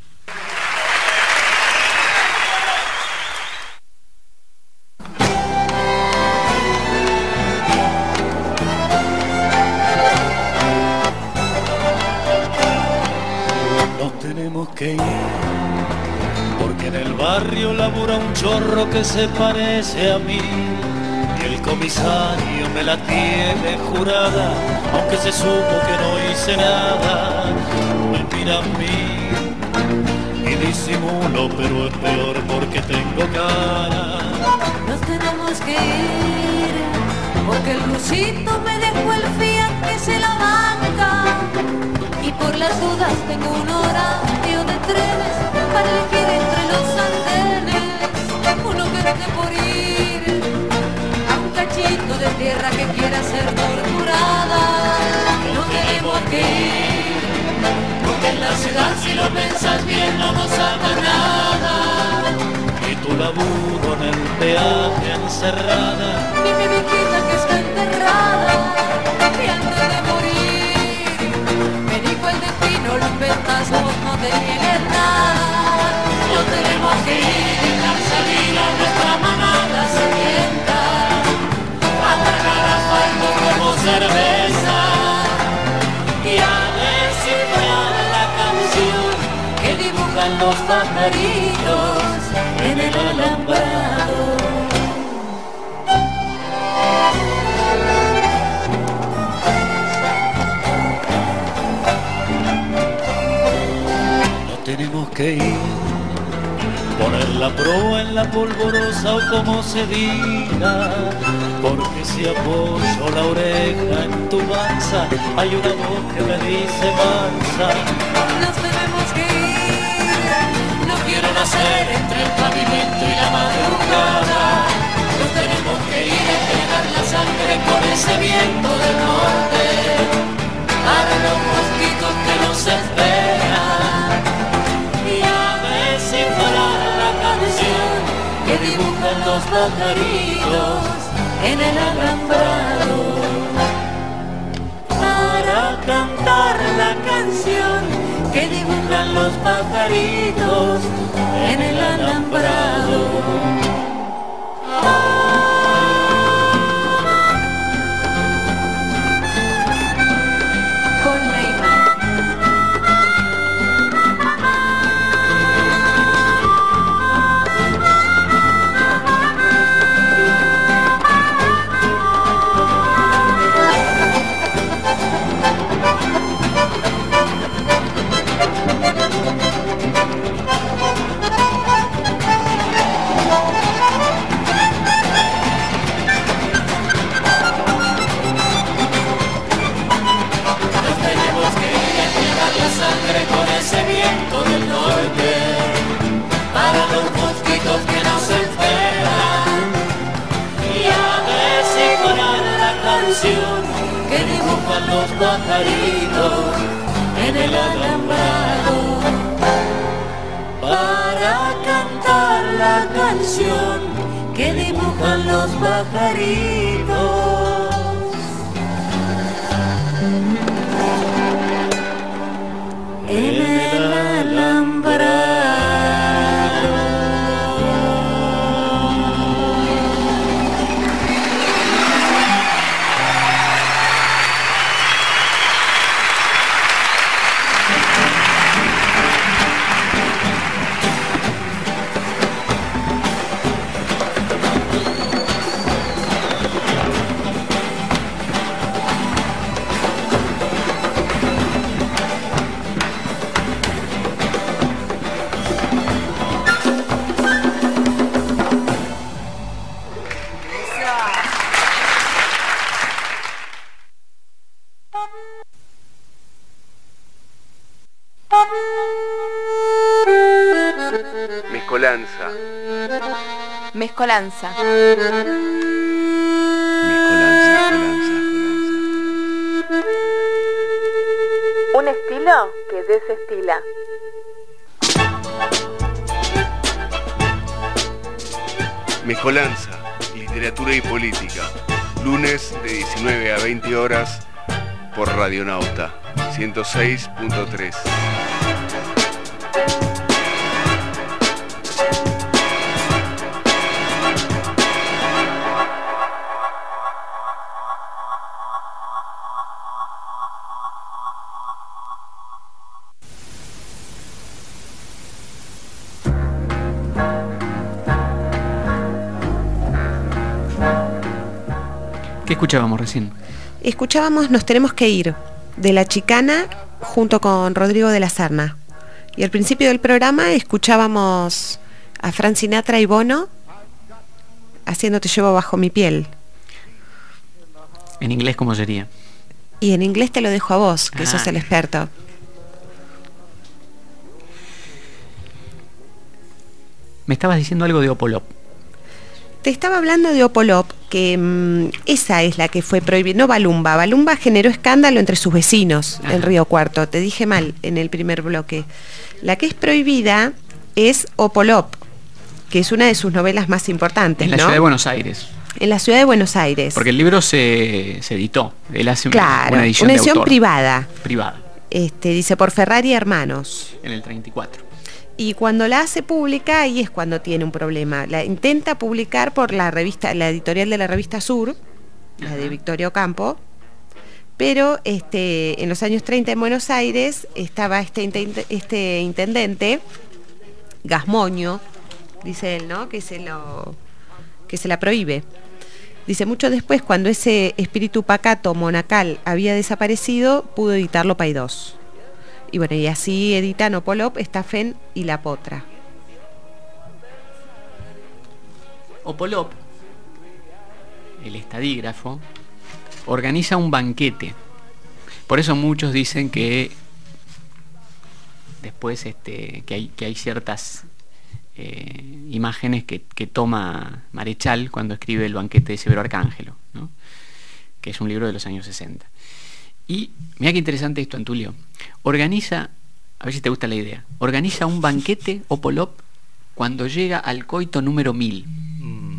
Nos tenemos que ir, porque en el barrio labura un chorro que se parece a mí. Y el comisario me la tiene jurada, aunque se supo que no hice nada. Me mira a mí y disimulo, pero es peor porque tengo cara. Nos tenemos que ir, porque el rusito me dejó el Fiat que se la banca. Y por las dudas tengo un horario de trenes para elegir entre los andenes. Uno que esté por ir a un cachito de tierra que quiera ser torturada. No tenemos que ir, porque en la ciudad si lo piensas bien no nos saca nada. Y tu laburo en el peaje encerrada, Ni mi viejita que está enterrada y antes de morir me dijo el destino, lo inventas vos, no te niegues nada. No tenemos que ir, dejar salir a nuestra manada sedienta, a tragar asfalto como cerveza y a descifrar la canción que dibujan los pajaritos en el alambrado. tenemos que ir, poner la proa en la polvorosa o como se diga, porque si apoyo la oreja en tu panza, hay una voz que me dice mansa. Nos tenemos que ir, no quiero nacer entre el pavimento y la madrugada. Nos tenemos que ir a entregar la sangre con ese viento del norte, para los mosquitos que nos esperan, y a descifrar la canción que dibuja dibujan los pajaritos en el alambrado. Para cantar la canción que dibujan los pajaritos en el alambrado. Con ese viento del norte, para los mosquitos que nos enferman, y a descifrar la canción que dibujan los pajaritos en el alambrado. Para cantar la canción que dibujan los pajaritos en el alambrado. Mezcolanza. Mezcolanza. Un estilo que desestila. Mezcolanza, literatura y política. Lunes de 19 a 20 horas por Radionauta 106.3. ¿Qué escuchábamos recién? Escuchábamos Nos tenemos que ir, de La Chicana, junto con Rodrigo de la Serna. Y al principio del programa escuchábamos a Frank Sinatra y Bono haciendo Te llevo bajo mi piel. ¿En inglés cómo sería? Y en inglés te lo dejo a vos, que sos el experto. Me estabas diciendo algo de Opolop. Te estaba hablando de Opolop, que esa es la que fue prohibida, no Balumba. Balumba generó escándalo entre sus vecinos en Río Cuarto. Te dije mal en el primer bloque. La que es prohibida es Opolop, que es una de sus novelas más importantes. En la ciudad de Buenos Aires. En la ciudad de Buenos Aires. Porque el libro se editó. Él hace una edición de autor. Una edición privada. Privada. Dice por Ferrari Hermanos. En el 34. Y cuando la hace pública, ahí es cuando tiene un problema. La intenta publicar por la editorial de la revista Sur, la de Victoria Ocampo, pero en los años 30 en Buenos Aires estaba este intendente, Gasmoño, dice él, ¿no? que se la prohíbe. Dice, mucho después, cuando ese espíritu pacato monacal había desaparecido, pudo editarlo Paidós. Y bueno, y así editan Opolop, Estafen y La Potra. Opolop, el estadígrafo, organiza un banquete. Por eso muchos dicen que después que hay ciertas imágenes que toma Marechal cuando escribe El banquete de Severo Arcángelo, ¿no? Que es un libro de los años 60. Y mira qué interesante esto, Antulio. Organiza, a ver si te gusta la idea, organiza un banquete Opolop cuando llega al coito número 1000.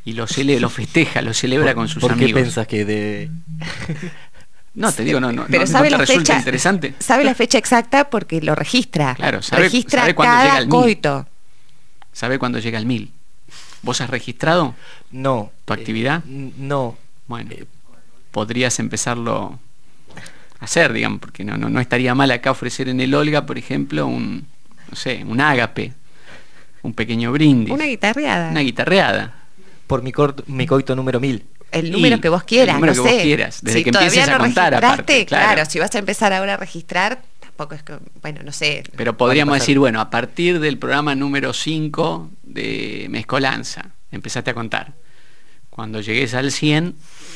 y lo festeja, lo celebra con sus amigos. ¿Por qué pensás que de...? No, te digo, no pero sabe ¿no la te resulta fecha, interesante? Sabe la fecha exacta porque lo registra. Claro, registra sabe cuándo cada llega el 1000. coito. ¿Sabe cuándo llega el 1000? ¿Vos has registrado? No. ¿Tu actividad? No. Bueno, podrías empezarlo a hacer, digamos, porque no estaría mal acá ofrecer en el Olga, por ejemplo, un ágape, un pequeño brindis. Una guitarreada. Una guitarreada. Por mi coito número 1000. El número que vos quieras, el número no que sé. vos quieras, desde si que todavía empieces a no contar aparte. Claro, si vas a empezar ahora a registrar, tampoco es que, bueno, no sé. Pero podríamos decir, bueno, a partir del programa número 5 de Mezcolanza, empezaste a contar. Cuando llegues al 100,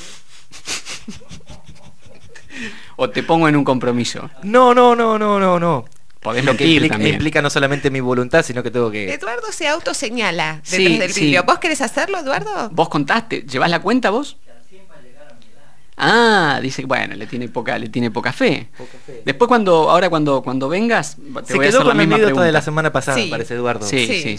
o te pongo en un compromiso. No. Podés mentir también. Implica no solamente mi voluntad, sino que tengo que... Eduardo se autoseñala detrás del vidrio. ¿Vos querés hacerlo, Eduardo? ¿Vos contaste? ¿Llevás la cuenta vos? Ah, dice, bueno, le tiene poca fe. Después cuando vengas, te voy a hacer la misma pregunta de la semana pasada, me parece, Eduardo. Sí.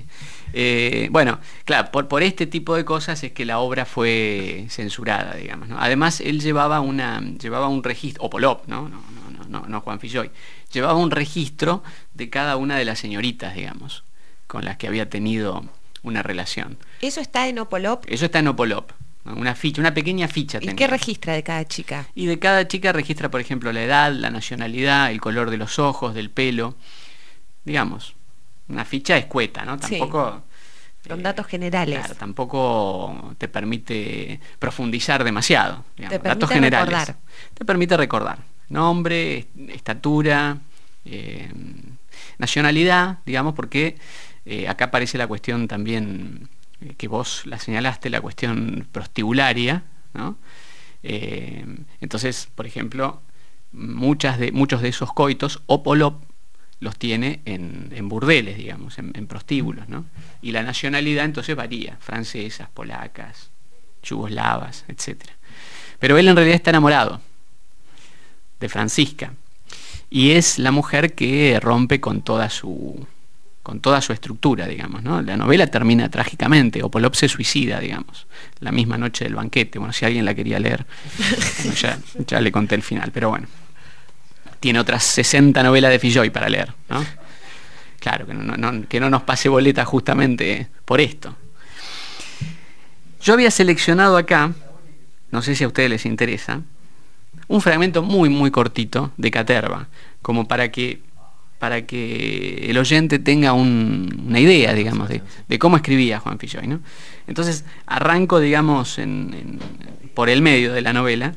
Bueno, claro, por este tipo de cosas es que la obra fue censurada, digamos, ¿no? Además, él llevaba un registro, o Polop, no Juan Filloy, llevaba un registro de cada una de las señoritas, digamos, con las que había tenido una relación. ¿Eso está en Opolop? Eso está en Opolop. Una pequeña ficha. ¿Y qué registra de cada chica? Y de cada chica registra, por ejemplo, la edad, la nacionalidad, el color de los ojos, del pelo. Digamos, una ficha escueta, ¿no? Tampoco... Con datos generales. Claro, tampoco te permite profundizar demasiado. Digamos, te permite datos generales. Recordar. Te permite recordar. Nombre, estatura, nacionalidad, digamos, porque acá aparece la cuestión también... que vos la señalaste, la cuestión prostibularia, ¿no? Entonces, por ejemplo, muchos de esos coitos, Opolop los tiene en burdeles, digamos, en prostíbulos, ¿no? Y la nacionalidad entonces varía, francesas, polacas, yugoslavas, etc. Pero él en realidad está enamorado de Francisca, y es la mujer que rompe con toda su estructura, digamos, ¿no? La novela termina trágicamente, Opolop se suicida, digamos, la misma noche del banquete. Bueno, si alguien la quería leer, bueno, ya le conté el final, pero bueno. Tiene otras 60 novelas de Filloy para leer, ¿no? Claro, que no nos pase boleta justamente por esto. Yo había seleccionado acá, no sé si a ustedes les interesa, un fragmento muy, muy cortito de Caterva, como para que el oyente tenga una idea, digamos, de cómo escribía Juan Filloy, ¿no? Entonces arranco, digamos, por el medio de la novela,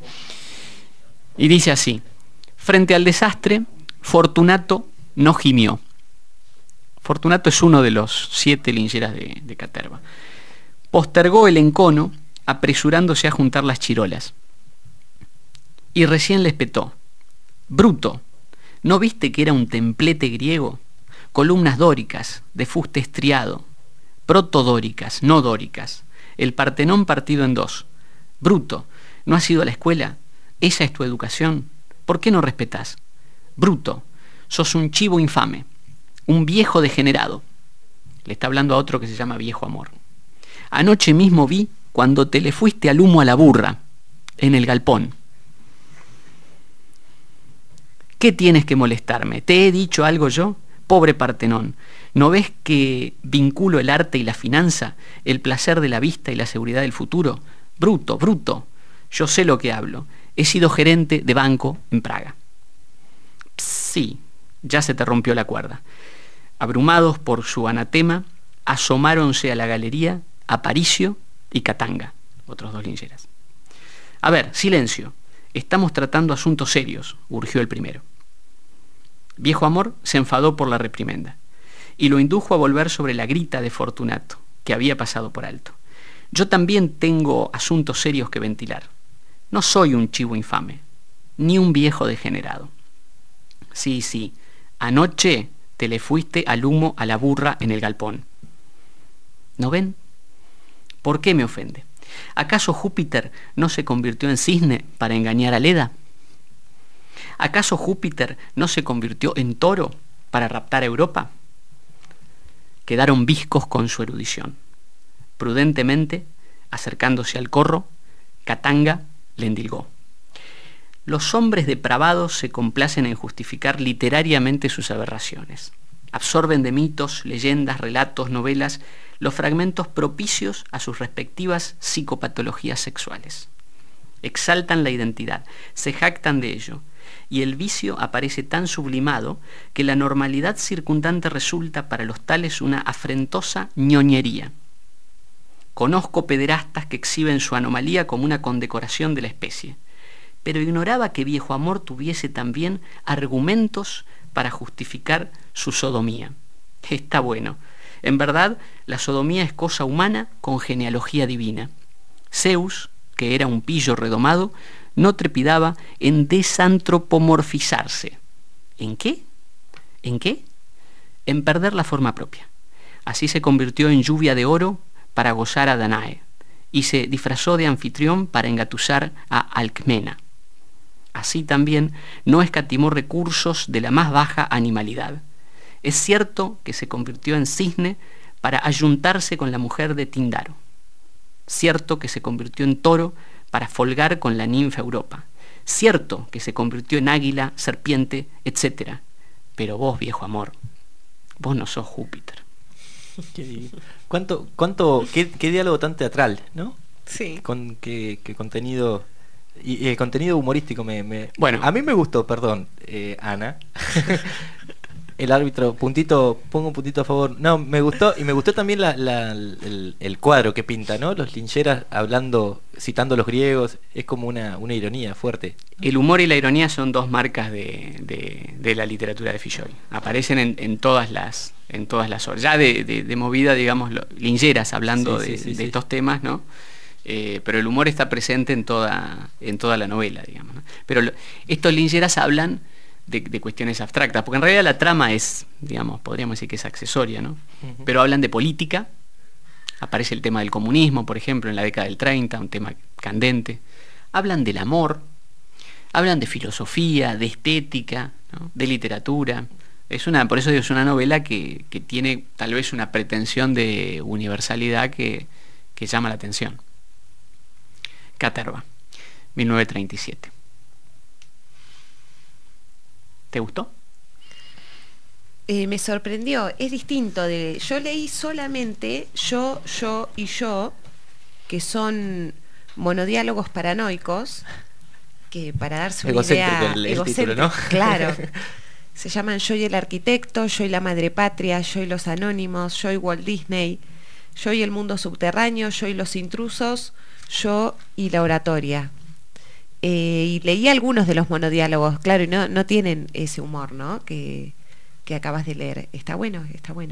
y dice así: frente al desastre, Fortunato no gimió. Fortunato es uno de los 7 lincheras de Caterva. Postergó el encono, apresurándose a juntar las chirolas. Y recién le espetó: bruto, ¿no viste que era un templete griego? Columnas dóricas, de fuste estriado, protodóricas, no dóricas, el Partenón partido en 2. Bruto, ¿no has ido a la escuela? ¿Esa es tu educación? ¿Por qué no respetás? Bruto, sos un chivo infame, un viejo degenerado. Le está hablando a otro que se llama Viejo Amor. Anoche mismo vi cuando te le fuiste al humo a la burra, en el galpón. ¿Qué tienes que molestarme? ¿Te he dicho algo yo? Pobre Partenón, ¿no ves que vinculo el arte y la finanza, el placer de la vista y la seguridad del futuro? Bruto, bruto, yo sé lo que hablo. He sido gerente de banco en Praga. Sí, ya se te rompió la cuerda. Abrumados por su anatema, asomáronse a la galería Aparicio y Katanga, otros 2 lincheras. A ver, silencio. Estamos tratando asuntos serios, urgió el primero. Viejo Amor se enfadó por la reprimenda y lo indujo a volver sobre la grita de Fortunato, que había pasado por alto. Yo también tengo asuntos serios que ventilar. No soy un chivo infame, ni un viejo degenerado. Sí, anoche te le fuiste al humo a la burra en el galpón. ¿No ven? ¿Por qué me ofende? ¿Acaso Júpiter no se convirtió en cisne para engañar a Leda? ¿Acaso Júpiter no se convirtió en toro para raptar a Europa? Quedaron viscos con su erudición. Prudentemente Acercándose al corro, Katanga le endilgó. Los hombres depravados se complacen en justificar literariamente sus aberraciones. Absorben de mitos, leyendas, relatos, novelas, los fragmentos propicios a sus respectivas psicopatologías sexuales. Exaltan la identidad, se jactan de ello, y el vicio aparece tan sublimado que la normalidad circundante resulta para los tales una afrentosa ñoñería. Conozco pederastas que exhiben su anomalía como una condecoración de la especie, pero ignoraba que Viejo Amor tuviese también argumentos para justificar su sodomía. Está bueno. En verdad, la sodomía es cosa humana con genealogía divina. Zeus, que era un pillo redomado, no trepidaba en desantropomorfizarse. ¿En qué? ¿En qué? En perder la forma propia. Así se convirtió en lluvia de oro para gozar a Danae, y se disfrazó de anfitrión para engatusar a Alcmena. Así también no escatimó recursos de la más baja animalidad. Es cierto que se convirtió en cisne para ayuntarse con la mujer de Tindaro. Cierto que se convirtió en toro para folgar con la ninfa Europa. Cierto que se convirtió en águila, serpiente, etc. Pero vos, Viejo Amor, vos no sos Júpiter. ¿Qué diálogo tan teatral, ¿no? Sí. Con qué contenido. Y el contenido humorístico Bueno, a mí me gustó, perdón, Ana. El árbitro, pongo un puntito a favor. No, me gustó, y me gustó también el cuadro que pinta, ¿no? Los lincheras citando a los griegos, es como una ironía fuerte. El humor y la ironía son dos marcas de la literatura de Filloy. Aparecen en todas las obras. Ya de movida, digamos, lincheras hablando de estos temas, ¿no? Pero el humor está presente en toda la novela, digamos, ¿no? Pero estos lincheras hablan de cuestiones abstractas, porque en realidad la trama es, digamos, podríamos decir que es accesoria, ¿no? Uh-huh. Pero hablan de política, aparece el tema del comunismo, por ejemplo, en la década del 30, un tema candente. Hablan del amor, hablan de filosofía, de estética, ¿no? De literatura. Por eso digo, es una novela que tiene tal vez una pretensión de universalidad que llama la atención. Caterva, 1937. ¿Te gustó? Me sorprendió, es distinto yo leí solamente yo y yo, que son monodiálogos paranoicos, que para darse una idea, el título, ¿no? Claro. Se llaman Yo y el arquitecto, Yo y la madre patria, Yo y los anónimos, Yo y Walt Disney, Yo y el mundo subterráneo, Yo y los intrusos, Yo y la oratoria. Y leí algunos de los monodiálogos, claro, y no tienen ese humor, ¿no? Que acabas de leer. Está bueno.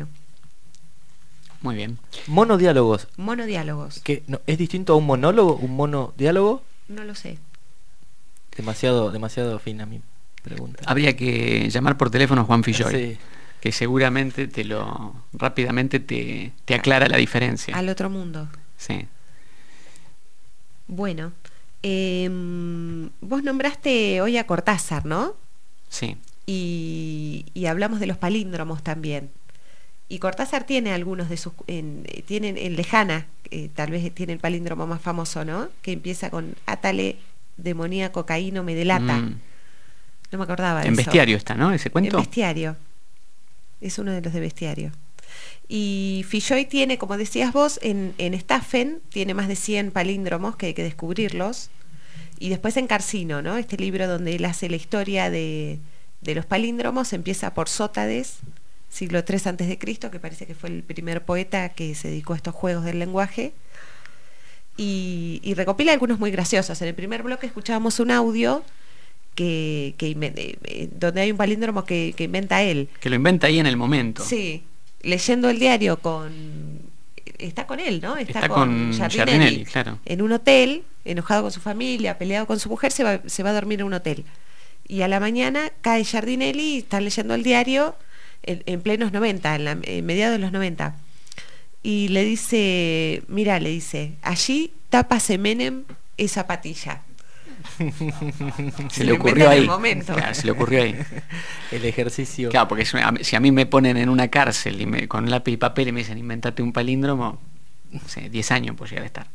Muy bien. Monodiálogos. ¿Que no, es distinto a un monólogo, un monodiálogo? No lo sé. Demasiado fina mi pregunta. Habría que llamar por teléfono a Juan Filloy, sí, que seguramente rápidamente te aclara la diferencia. Al otro mundo. Sí. Bueno, vos nombraste hoy a Cortázar, ¿no? Sí. Y hablamos de los palíndromos también. Y Cortázar tiene algunos de sus... tienen en Lejana, tal vez tiene el palíndromo más famoso, ¿no? Que empieza con átale, demoníaco, caíno, me delata. No me acordaba de eso. En Bestiario está, ¿no? Ese cuento. En Bestiario. Es uno de los de Bestiario. Y Filloy tiene, como decías vos, en Staffen tiene más de 100 palíndromos que hay que descubrirlos. Y después en Carcino, ¿no? Este libro donde él hace la historia de los palíndromos, empieza por Sótades, siglo III a.C., que parece que fue el primer poeta que se dedicó a estos juegos del lenguaje. Y recopila algunos muy graciosos. En el primer bloque escuchábamos un audio donde hay un palíndromo que inventa él. Que lo inventa ahí en el momento. Sí, leyendo el diario está con él, ¿no? Está con Giardinelli, claro. En un hotel, enojado con su familia, peleado con su mujer, se va a dormir en un hotel. Y a la mañana cae Giardinelli y está leyendo el diario en plenos 90, en mediados de los 90. Y le dice, allí tapa Menem esa patilla. Se le ocurrió ahí. Claro, se le ocurrió ahí. El ejercicio. Claro, porque si a mí me ponen en una cárcel con lápiz y papel y me dicen inventate un palíndromo, no sé, 10 años puedo llegar a estar.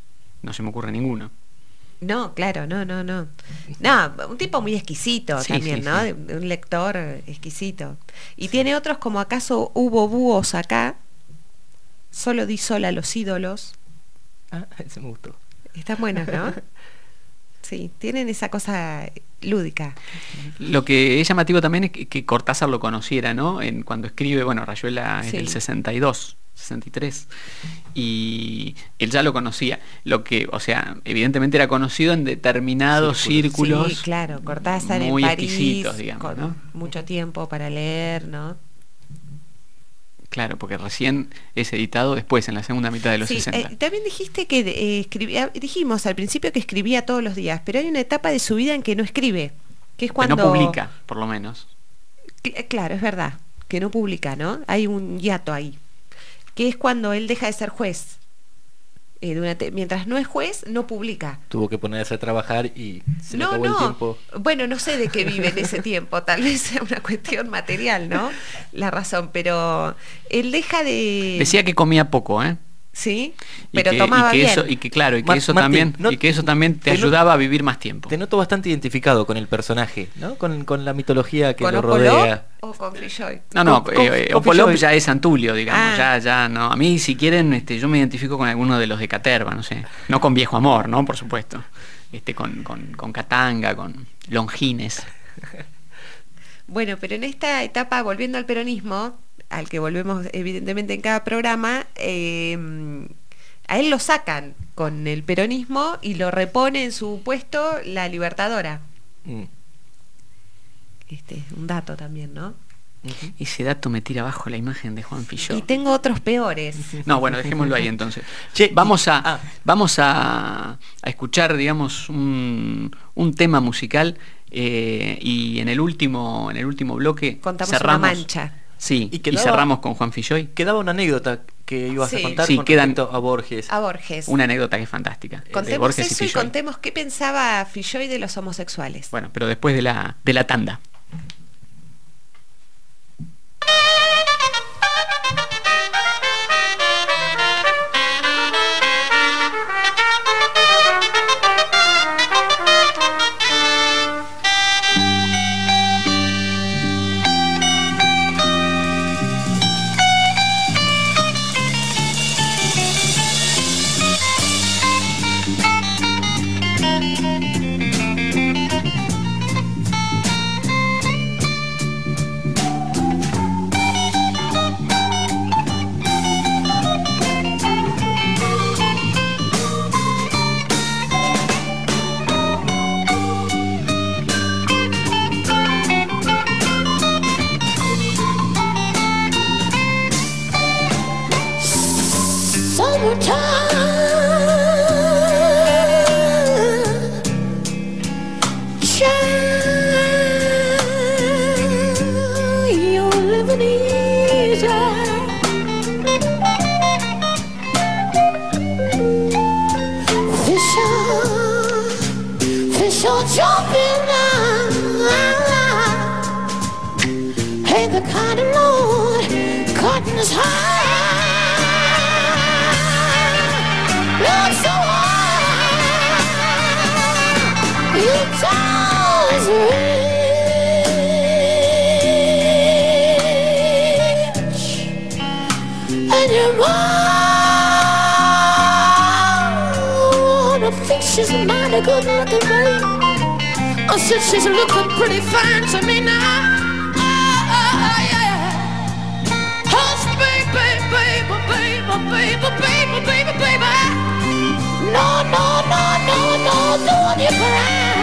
no se me ocurre ninguno. No, claro, no. No, un tipo muy exquisito también, ¿no? Sí. Un lector exquisito. Y tiene otros como ¿acaso hubo búhos acá? Solo di sol a los ídolos. Ah, ese me gustó. Están buenos, ¿no? Sí, tienen esa cosa lúdica. Lo que es llamativo también es que Cortázar lo conociera, ¿no? Cuando escribe, bueno, Rayuela es del 62, 63, y él ya lo conocía. Lo que, o sea, evidentemente era conocido en determinados círculos. Sí, claro, Cortázar muy en París, exquisitos, digamos, con ¿no? mucho tiempo para leer, ¿no? Claro, porque recién es editado después, en la segunda mitad de los 60. También dijiste que dijimos al principio que escribía todos los días, pero hay una etapa de su vida en que no escribe, que es cuando... Que no publica, por lo menos. Claro, es verdad, que no publica, ¿no? Hay un hiato ahí, que es cuando él deja de ser juez. Mientras no es juez, no publica. Tuvo que ponerse a trabajar y se le acabó el tiempo. Bueno, no sé de qué vive en ese tiempo, tal vez sea una cuestión material, ¿no? La razón, pero él deja de... Decía que comía poco, ¿eh? Sí, pero tomaba bien. Y que eso también te ayudaba a vivir más tiempo. Te noto bastante identificado con el personaje, ¿no? Con la mitología que lo rodea. ¿O con Filloy? No, Opolop ya es Antulio, digamos, ya no. A mí, si quieren, yo me identifico con alguno de los de Caterva, no sé. No con Viejo Amor, ¿no? Por supuesto. Con Katanga, con Longines. Bueno, pero en esta etapa, volviendo al peronismo, al que volvemos evidentemente en cada programa, a él lo sacan con el peronismo y lo repone en su puesto la Libertadora. Un dato también, ¿no? Ese dato me tira abajo la imagen de Juan Filloy. Y tengo otros peores. No, bueno, dejémoslo ahí entonces. Vamos a escuchar, digamos, un tema musical, y en el último bloque contamos cerramos una mancha. Sí, y cerramos con Juan Filloy. Quedaba una anécdota que ibas a contar con respecto a Borges. A Borges. Una anécdota que es fantástica. Contemos Borges eso y contemos qué pensaba Filloy de los homosexuales. Bueno, pero después de la tanda. She's mighty good looking, babe. Oh, she's looking pretty fine to me now. Yeah. Hush, baby, baby. No, don't you cry.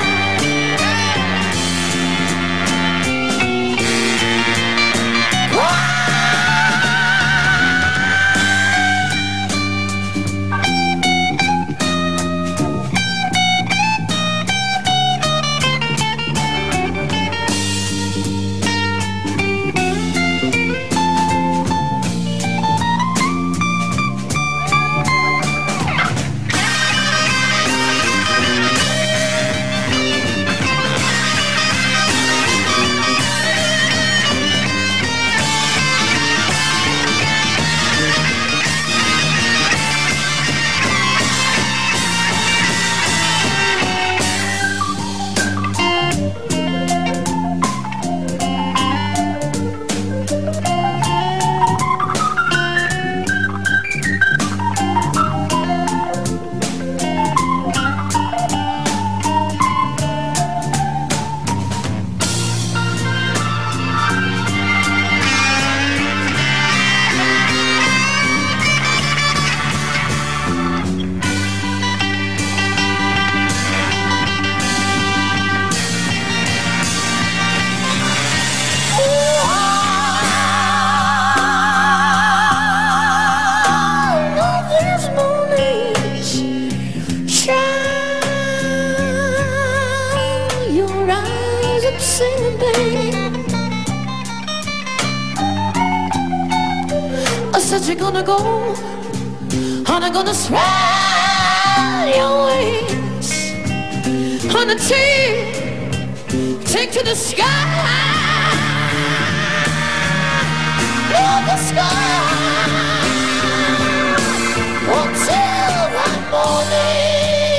said you're gonna go, and I'm gonna spread your wings on a take to the sky, love the sky until that morning.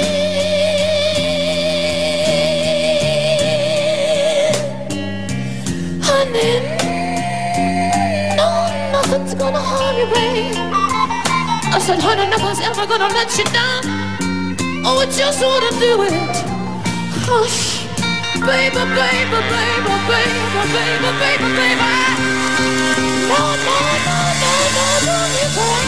Honey, no, nothing's gonna harm you, babe. I said, honey, nothing's ever gonna let you down. Oh, I just wanna do it. Hush, baby, baby, baby, baby, baby, baby, baby. No, no, no, no, no, don't you cry.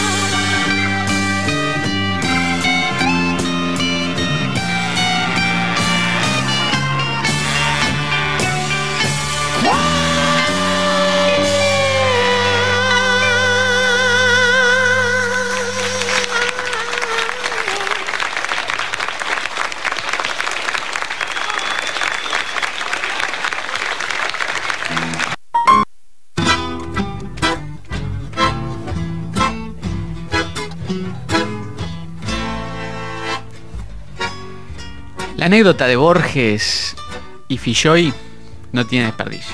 La anécdota de Borges y Filloy no tiene desperdicio.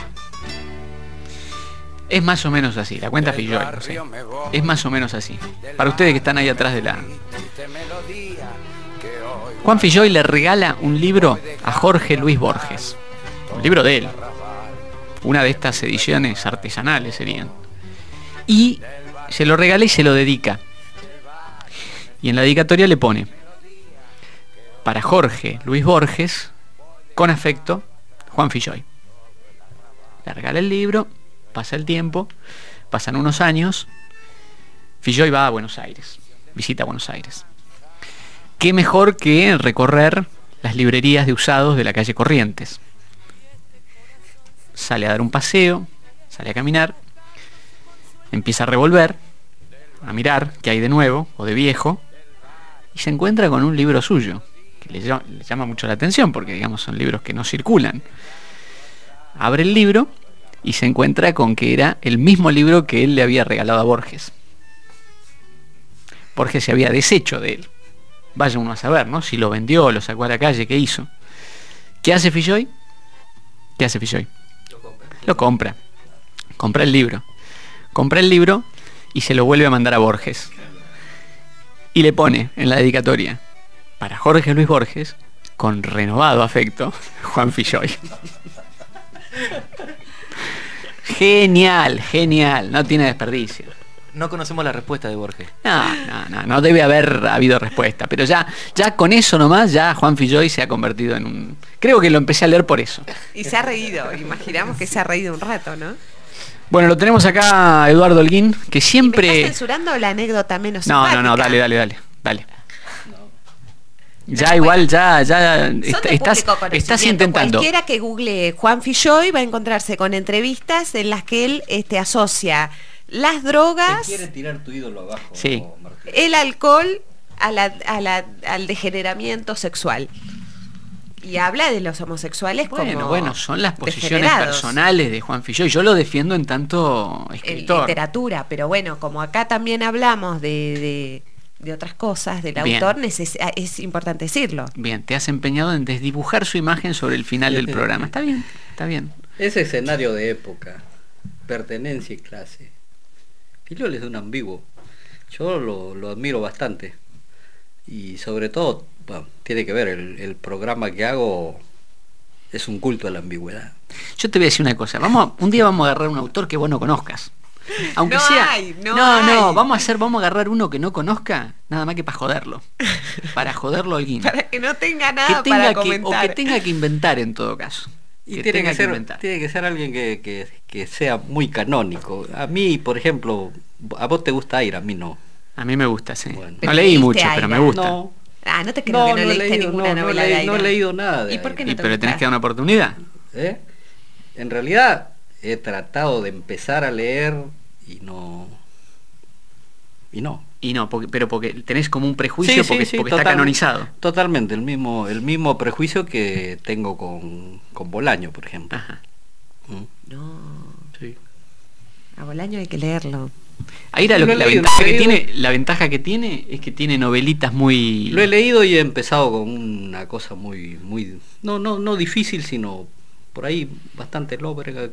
Es más o menos así, la cuenta Filloy, no sé. Es más o menos así. Para ustedes que están ahí atrás de la... Juan Filloy le regala un libro a Jorge Luis Borges. Un libro de él. Una de estas ediciones artesanales serían. Y se lo regala y se lo dedica. Y en la dedicatoria le pone: para Jorge Luis Borges, con afecto, Juan Filloy. Le regala el libro, pasa el tiempo, pasan unos años, Filloy va a Buenos Aires, visita Buenos Aires. ¿Qué mejor que recorrer las librerías de usados de la calle Corrientes? Sale a dar un paseo, sale a caminar, empieza a revolver, a mirar qué hay de nuevo o de viejo, y se encuentra con un libro suyo. Le llama mucho la atención porque, digamos, son libros que no circulan. Abre el libro y se encuentra con que era el mismo libro que él le había regalado a Borges. Borges se había deshecho de él. Vaya uno a saber, ¿no? Si lo vendió, lo sacó a la calle, ¿qué hizo? ¿Qué hace Filloy? ¿Qué hace Filloy? Lo compra. Compra el libro. Compra el libro y se lo vuelve a mandar a Borges. Y le pone en la dedicatoria: para Jorge Luis Borges, con renovado afecto, Juan Filloy. Genial, genial, no tiene desperdicio. No conocemos la respuesta de Borges. No debe haber habido respuesta, pero ya con eso nomás, ya Juan Filloy se ha convertido en un... Creo que lo empecé a leer por eso. Y se ha reído, imaginamos que se ha reído un rato, ¿no? Bueno, lo tenemos acá a Eduardo Holguín, que siempre... ¿Me estás censurando la anécdota menos simpática? No, dale. Ya igual, ya estás intentando. Cualquiera que google Juan Filloy va a encontrarse con entrevistas en las que él asocia las drogas, te quiere tirar tu ídolo abajo, sí, el alcohol al degeneramiento sexual. Y habla de los homosexuales bueno, son las posiciones personales de Juan Filloy. Yo lo defiendo en tanto escritor. En literatura, pero bueno, como acá también hablamos de otras cosas del Bien. autor, es importante decirlo. Bien, te has empeñado en desdibujar su imagen sobre el final del programa. Está bien. Ese escenario de época, pertenencia y clase. Filloy es de un ambiguo. Yo lo admiro bastante. Y sobre todo, bueno, tiene que ver, el programa que hago es un culto a la ambigüedad. Yo te voy a decir una cosa. Un día vamos a agarrar un autor que vos no conozcas. Aunque no sea. No, vamos a agarrar uno que no conozca, nada más que para joderlo. Para joderlo Holguín. Para que no tenga nada para comentar. O que tenga que inventar en todo caso. Y tiene que ser alguien que sea muy canónico. A mí, por ejemplo, a vos te gusta Aira, a mí no. A mí me gusta, sí. Bueno. No leí mucho, Aira? pero me gusta. No te creo que no leíste ninguna novela de Aira. No he leído nada de ¿Y por qué no te pero le tenés que dar una oportunidad. En realidad he tratado de empezar a leer y no, porque tenés como un prejuicio porque está canonizado. Totalmente, el mismo prejuicio que tengo con Bolaño, por ejemplo. Ajá. No. Sí. A Bolaño hay que leerlo. Ahí la ventaja que tiene es que tiene novelitas muy... Lo he leído y he empezado con una cosa muy no difícil, sino por ahí bastante lóbrega,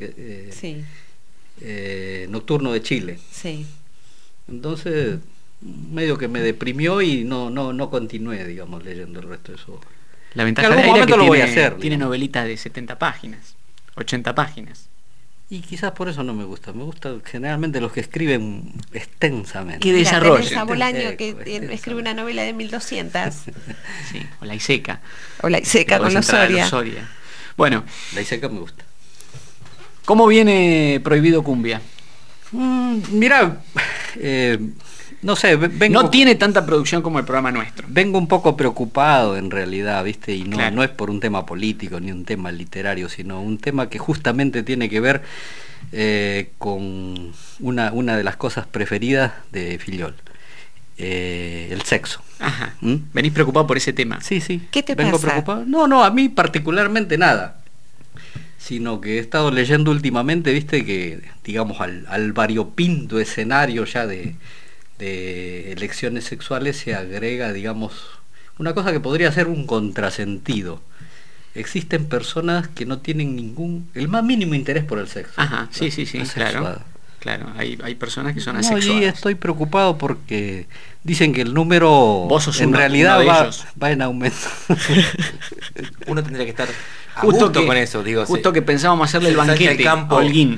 Nocturno de Chile. Sí. Entonces medio que me deprimió y no continué, digamos, leyendo el resto de eso. La ventaja de Aira es que tiene novelitas de 70 páginas, 80 páginas. Y quizás por eso no me gusta. Me gusta generalmente los que escriben extensamente. Que desarrollen. Tenés a Bolaño que escribe una novela de 1200. Sí, o La Iseca. Con Osoria. Bueno, La Iseca me gusta. ¿Cómo viene Prohibido Cumbia? Mira, no sé, no tiene tanta producción como el programa nuestro. Vengo un poco preocupado en realidad, ¿viste? Y Claro. no es por un tema político ni un tema literario, sino un tema que justamente tiene que ver con una de las cosas preferidas de Fillol, el sexo. Ajá. ¿Venís preocupado por ese tema? Sí. ¿Qué te Vengo pasa? preocupado. No, a mí particularmente nada. Sino que he estado leyendo últimamente, viste, que digamos al variopinto escenario ya de elecciones sexuales se agrega, digamos, una cosa que podría ser un contrasentido. Existen personas que no tienen el más mínimo interés por el sexo. Ajá, sí, claro, hay personas que son asexuadas. Y estoy preocupado porque dicen que el número en realidad va en aumento. Uno tendría que estar justo con eso, digo. Justo que pensábamos hacerle el banquete a Holguín.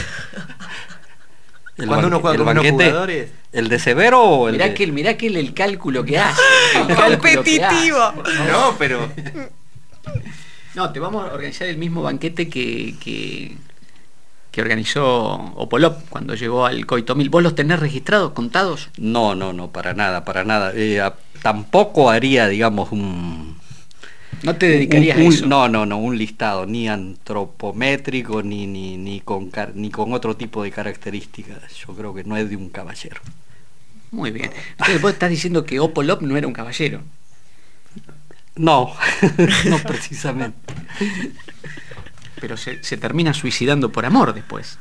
Cuando uno juega con unos jugadores. ¿El de Severo o el Mirá que el cálculo que hace. Competitivo. No, pero... No, te vamos a organizar el mismo banquete que organizó Opolop cuando llegó al Coitomil. ¿Vos los tenés registrados, contados? No, para nada. Tampoco haría, digamos, ¿No te dedicarías a eso? No, un listado, ni antropométrico, ni con otro tipo de características. Yo creo que no es de un caballero. Muy bien. Entonces vos estás diciendo que Opolop no era un caballero. No, no precisamente. Pero se termina suicidando por amor después.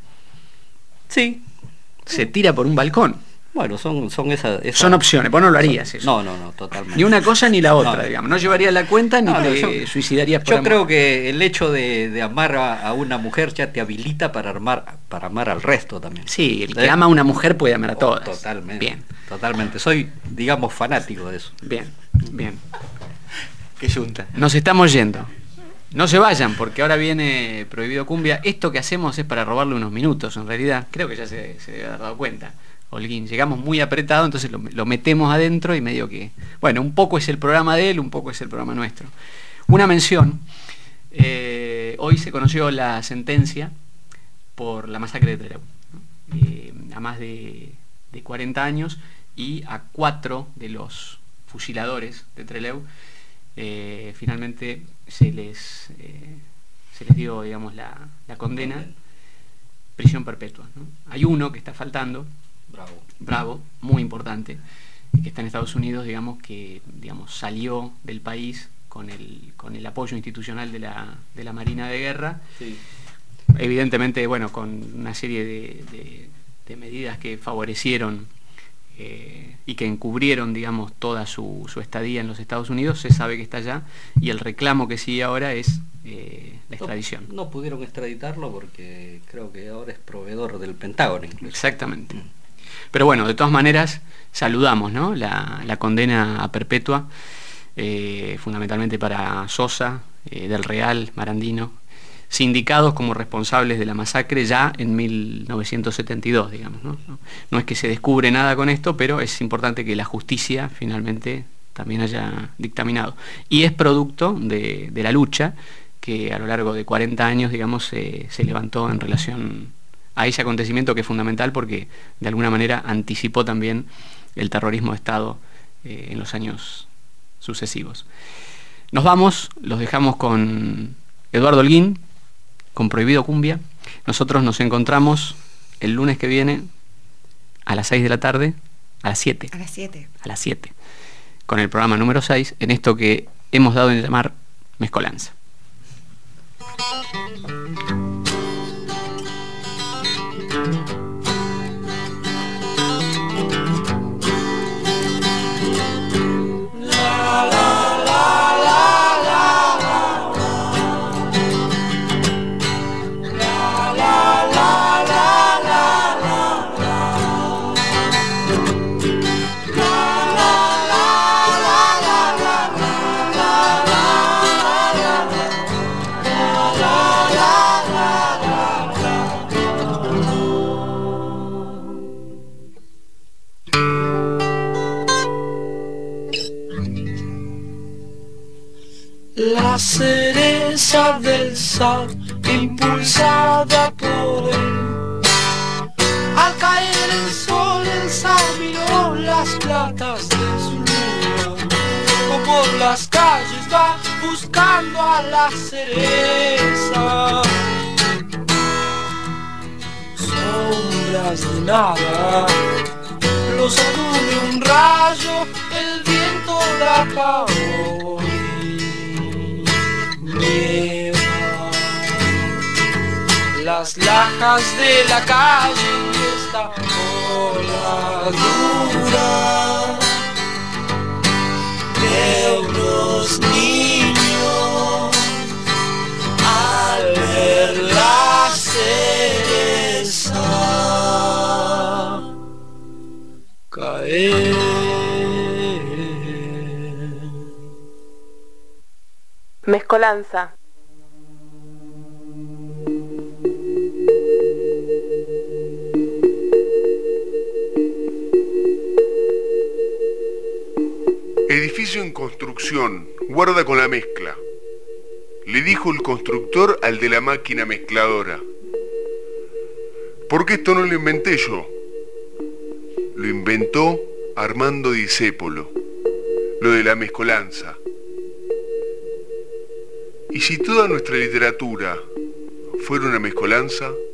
Sí. Se tira por un balcón. Bueno, son esas... Son opciones, vos no lo harías eso. No, totalmente. Ni una cosa ni la otra, digamos. No llevarías la cuenta ni te suicidarías por amor. Yo creo que el hecho de amar a una mujer ya te habilita para amar al resto también. Sí, el que ama a una mujer puede amar a todas. Totalmente. Bien. Totalmente. Soy, digamos, fanático de eso. Bien. Qué yunta. Nos estamos yendo. No se vayan, porque ahora viene Prohibido Cumbia. Esto que hacemos es para robarle unos minutos, en realidad. Creo que ya se debe haber dado cuenta. Holguín, llegamos muy apretado, entonces lo metemos adentro y medio que... Bueno, un poco es el programa de él, un poco es el programa nuestro. Una mención. Hoy se conoció la sentencia por la masacre de Trelew. A más de 40 años y a 4 de los fusiladores de Trelew finalmente se les dio, digamos, la condena, prisión perpetua, ¿no? Hay uno que está faltando, Bravo, muy importante, que está en Estados Unidos, digamos, que salió del país con el apoyo institucional de la Marina de Guerra. Sí. Evidentemente, bueno, con una serie de medidas que favorecieron y que encubrieron, digamos, toda su estadía en los Estados Unidos. Se sabe que está allá y el reclamo que sigue ahora es la extradición. No pudieron extraditarlo porque creo que ahora es proveedor del Pentágono incluso. Exactamente. Pero bueno, de todas maneras saludamos, ¿no?, la condena a perpetua, fundamentalmente para Sosa, Del Real, Marandino, sindicados como responsables de la masacre ya en 1972, digamos, ¿no? No es que se descubre nada con esto, pero es importante que la justicia finalmente también haya dictaminado. Y es producto de la lucha que a lo largo de 40 años, digamos, se levantó en relación a ese acontecimiento que es fundamental porque de alguna manera anticipó también el terrorismo de Estado en los años sucesivos. Nos vamos, los dejamos con Eduardo Holguín, con Prohibido Cumbia. Nosotros nos encontramos el lunes que viene a las 6 de la tarde, a las 7. A las 7, con el programa número 6, en esto que hemos dado en llamar Mezcolanza. La cereza del sal, impulsada por él. Al caer el sol, el sal miró las platas de su luna. Por las calles va buscando a la cereza. Sombras de nada, lo sacude un rayo, el viento la apagó. Nieva las lajas de la calle y esta ola dura de unos niños al ver la cereza caer. Mezcolanza. Edificio en construcción, guarda con la mezcla. Le dijo el constructor al de la máquina mezcladora. Porque esto no lo inventé yo. Lo inventó Armando Discépolo, lo de la mezcolanza. Y si toda nuestra literatura fuera una mezcolanza,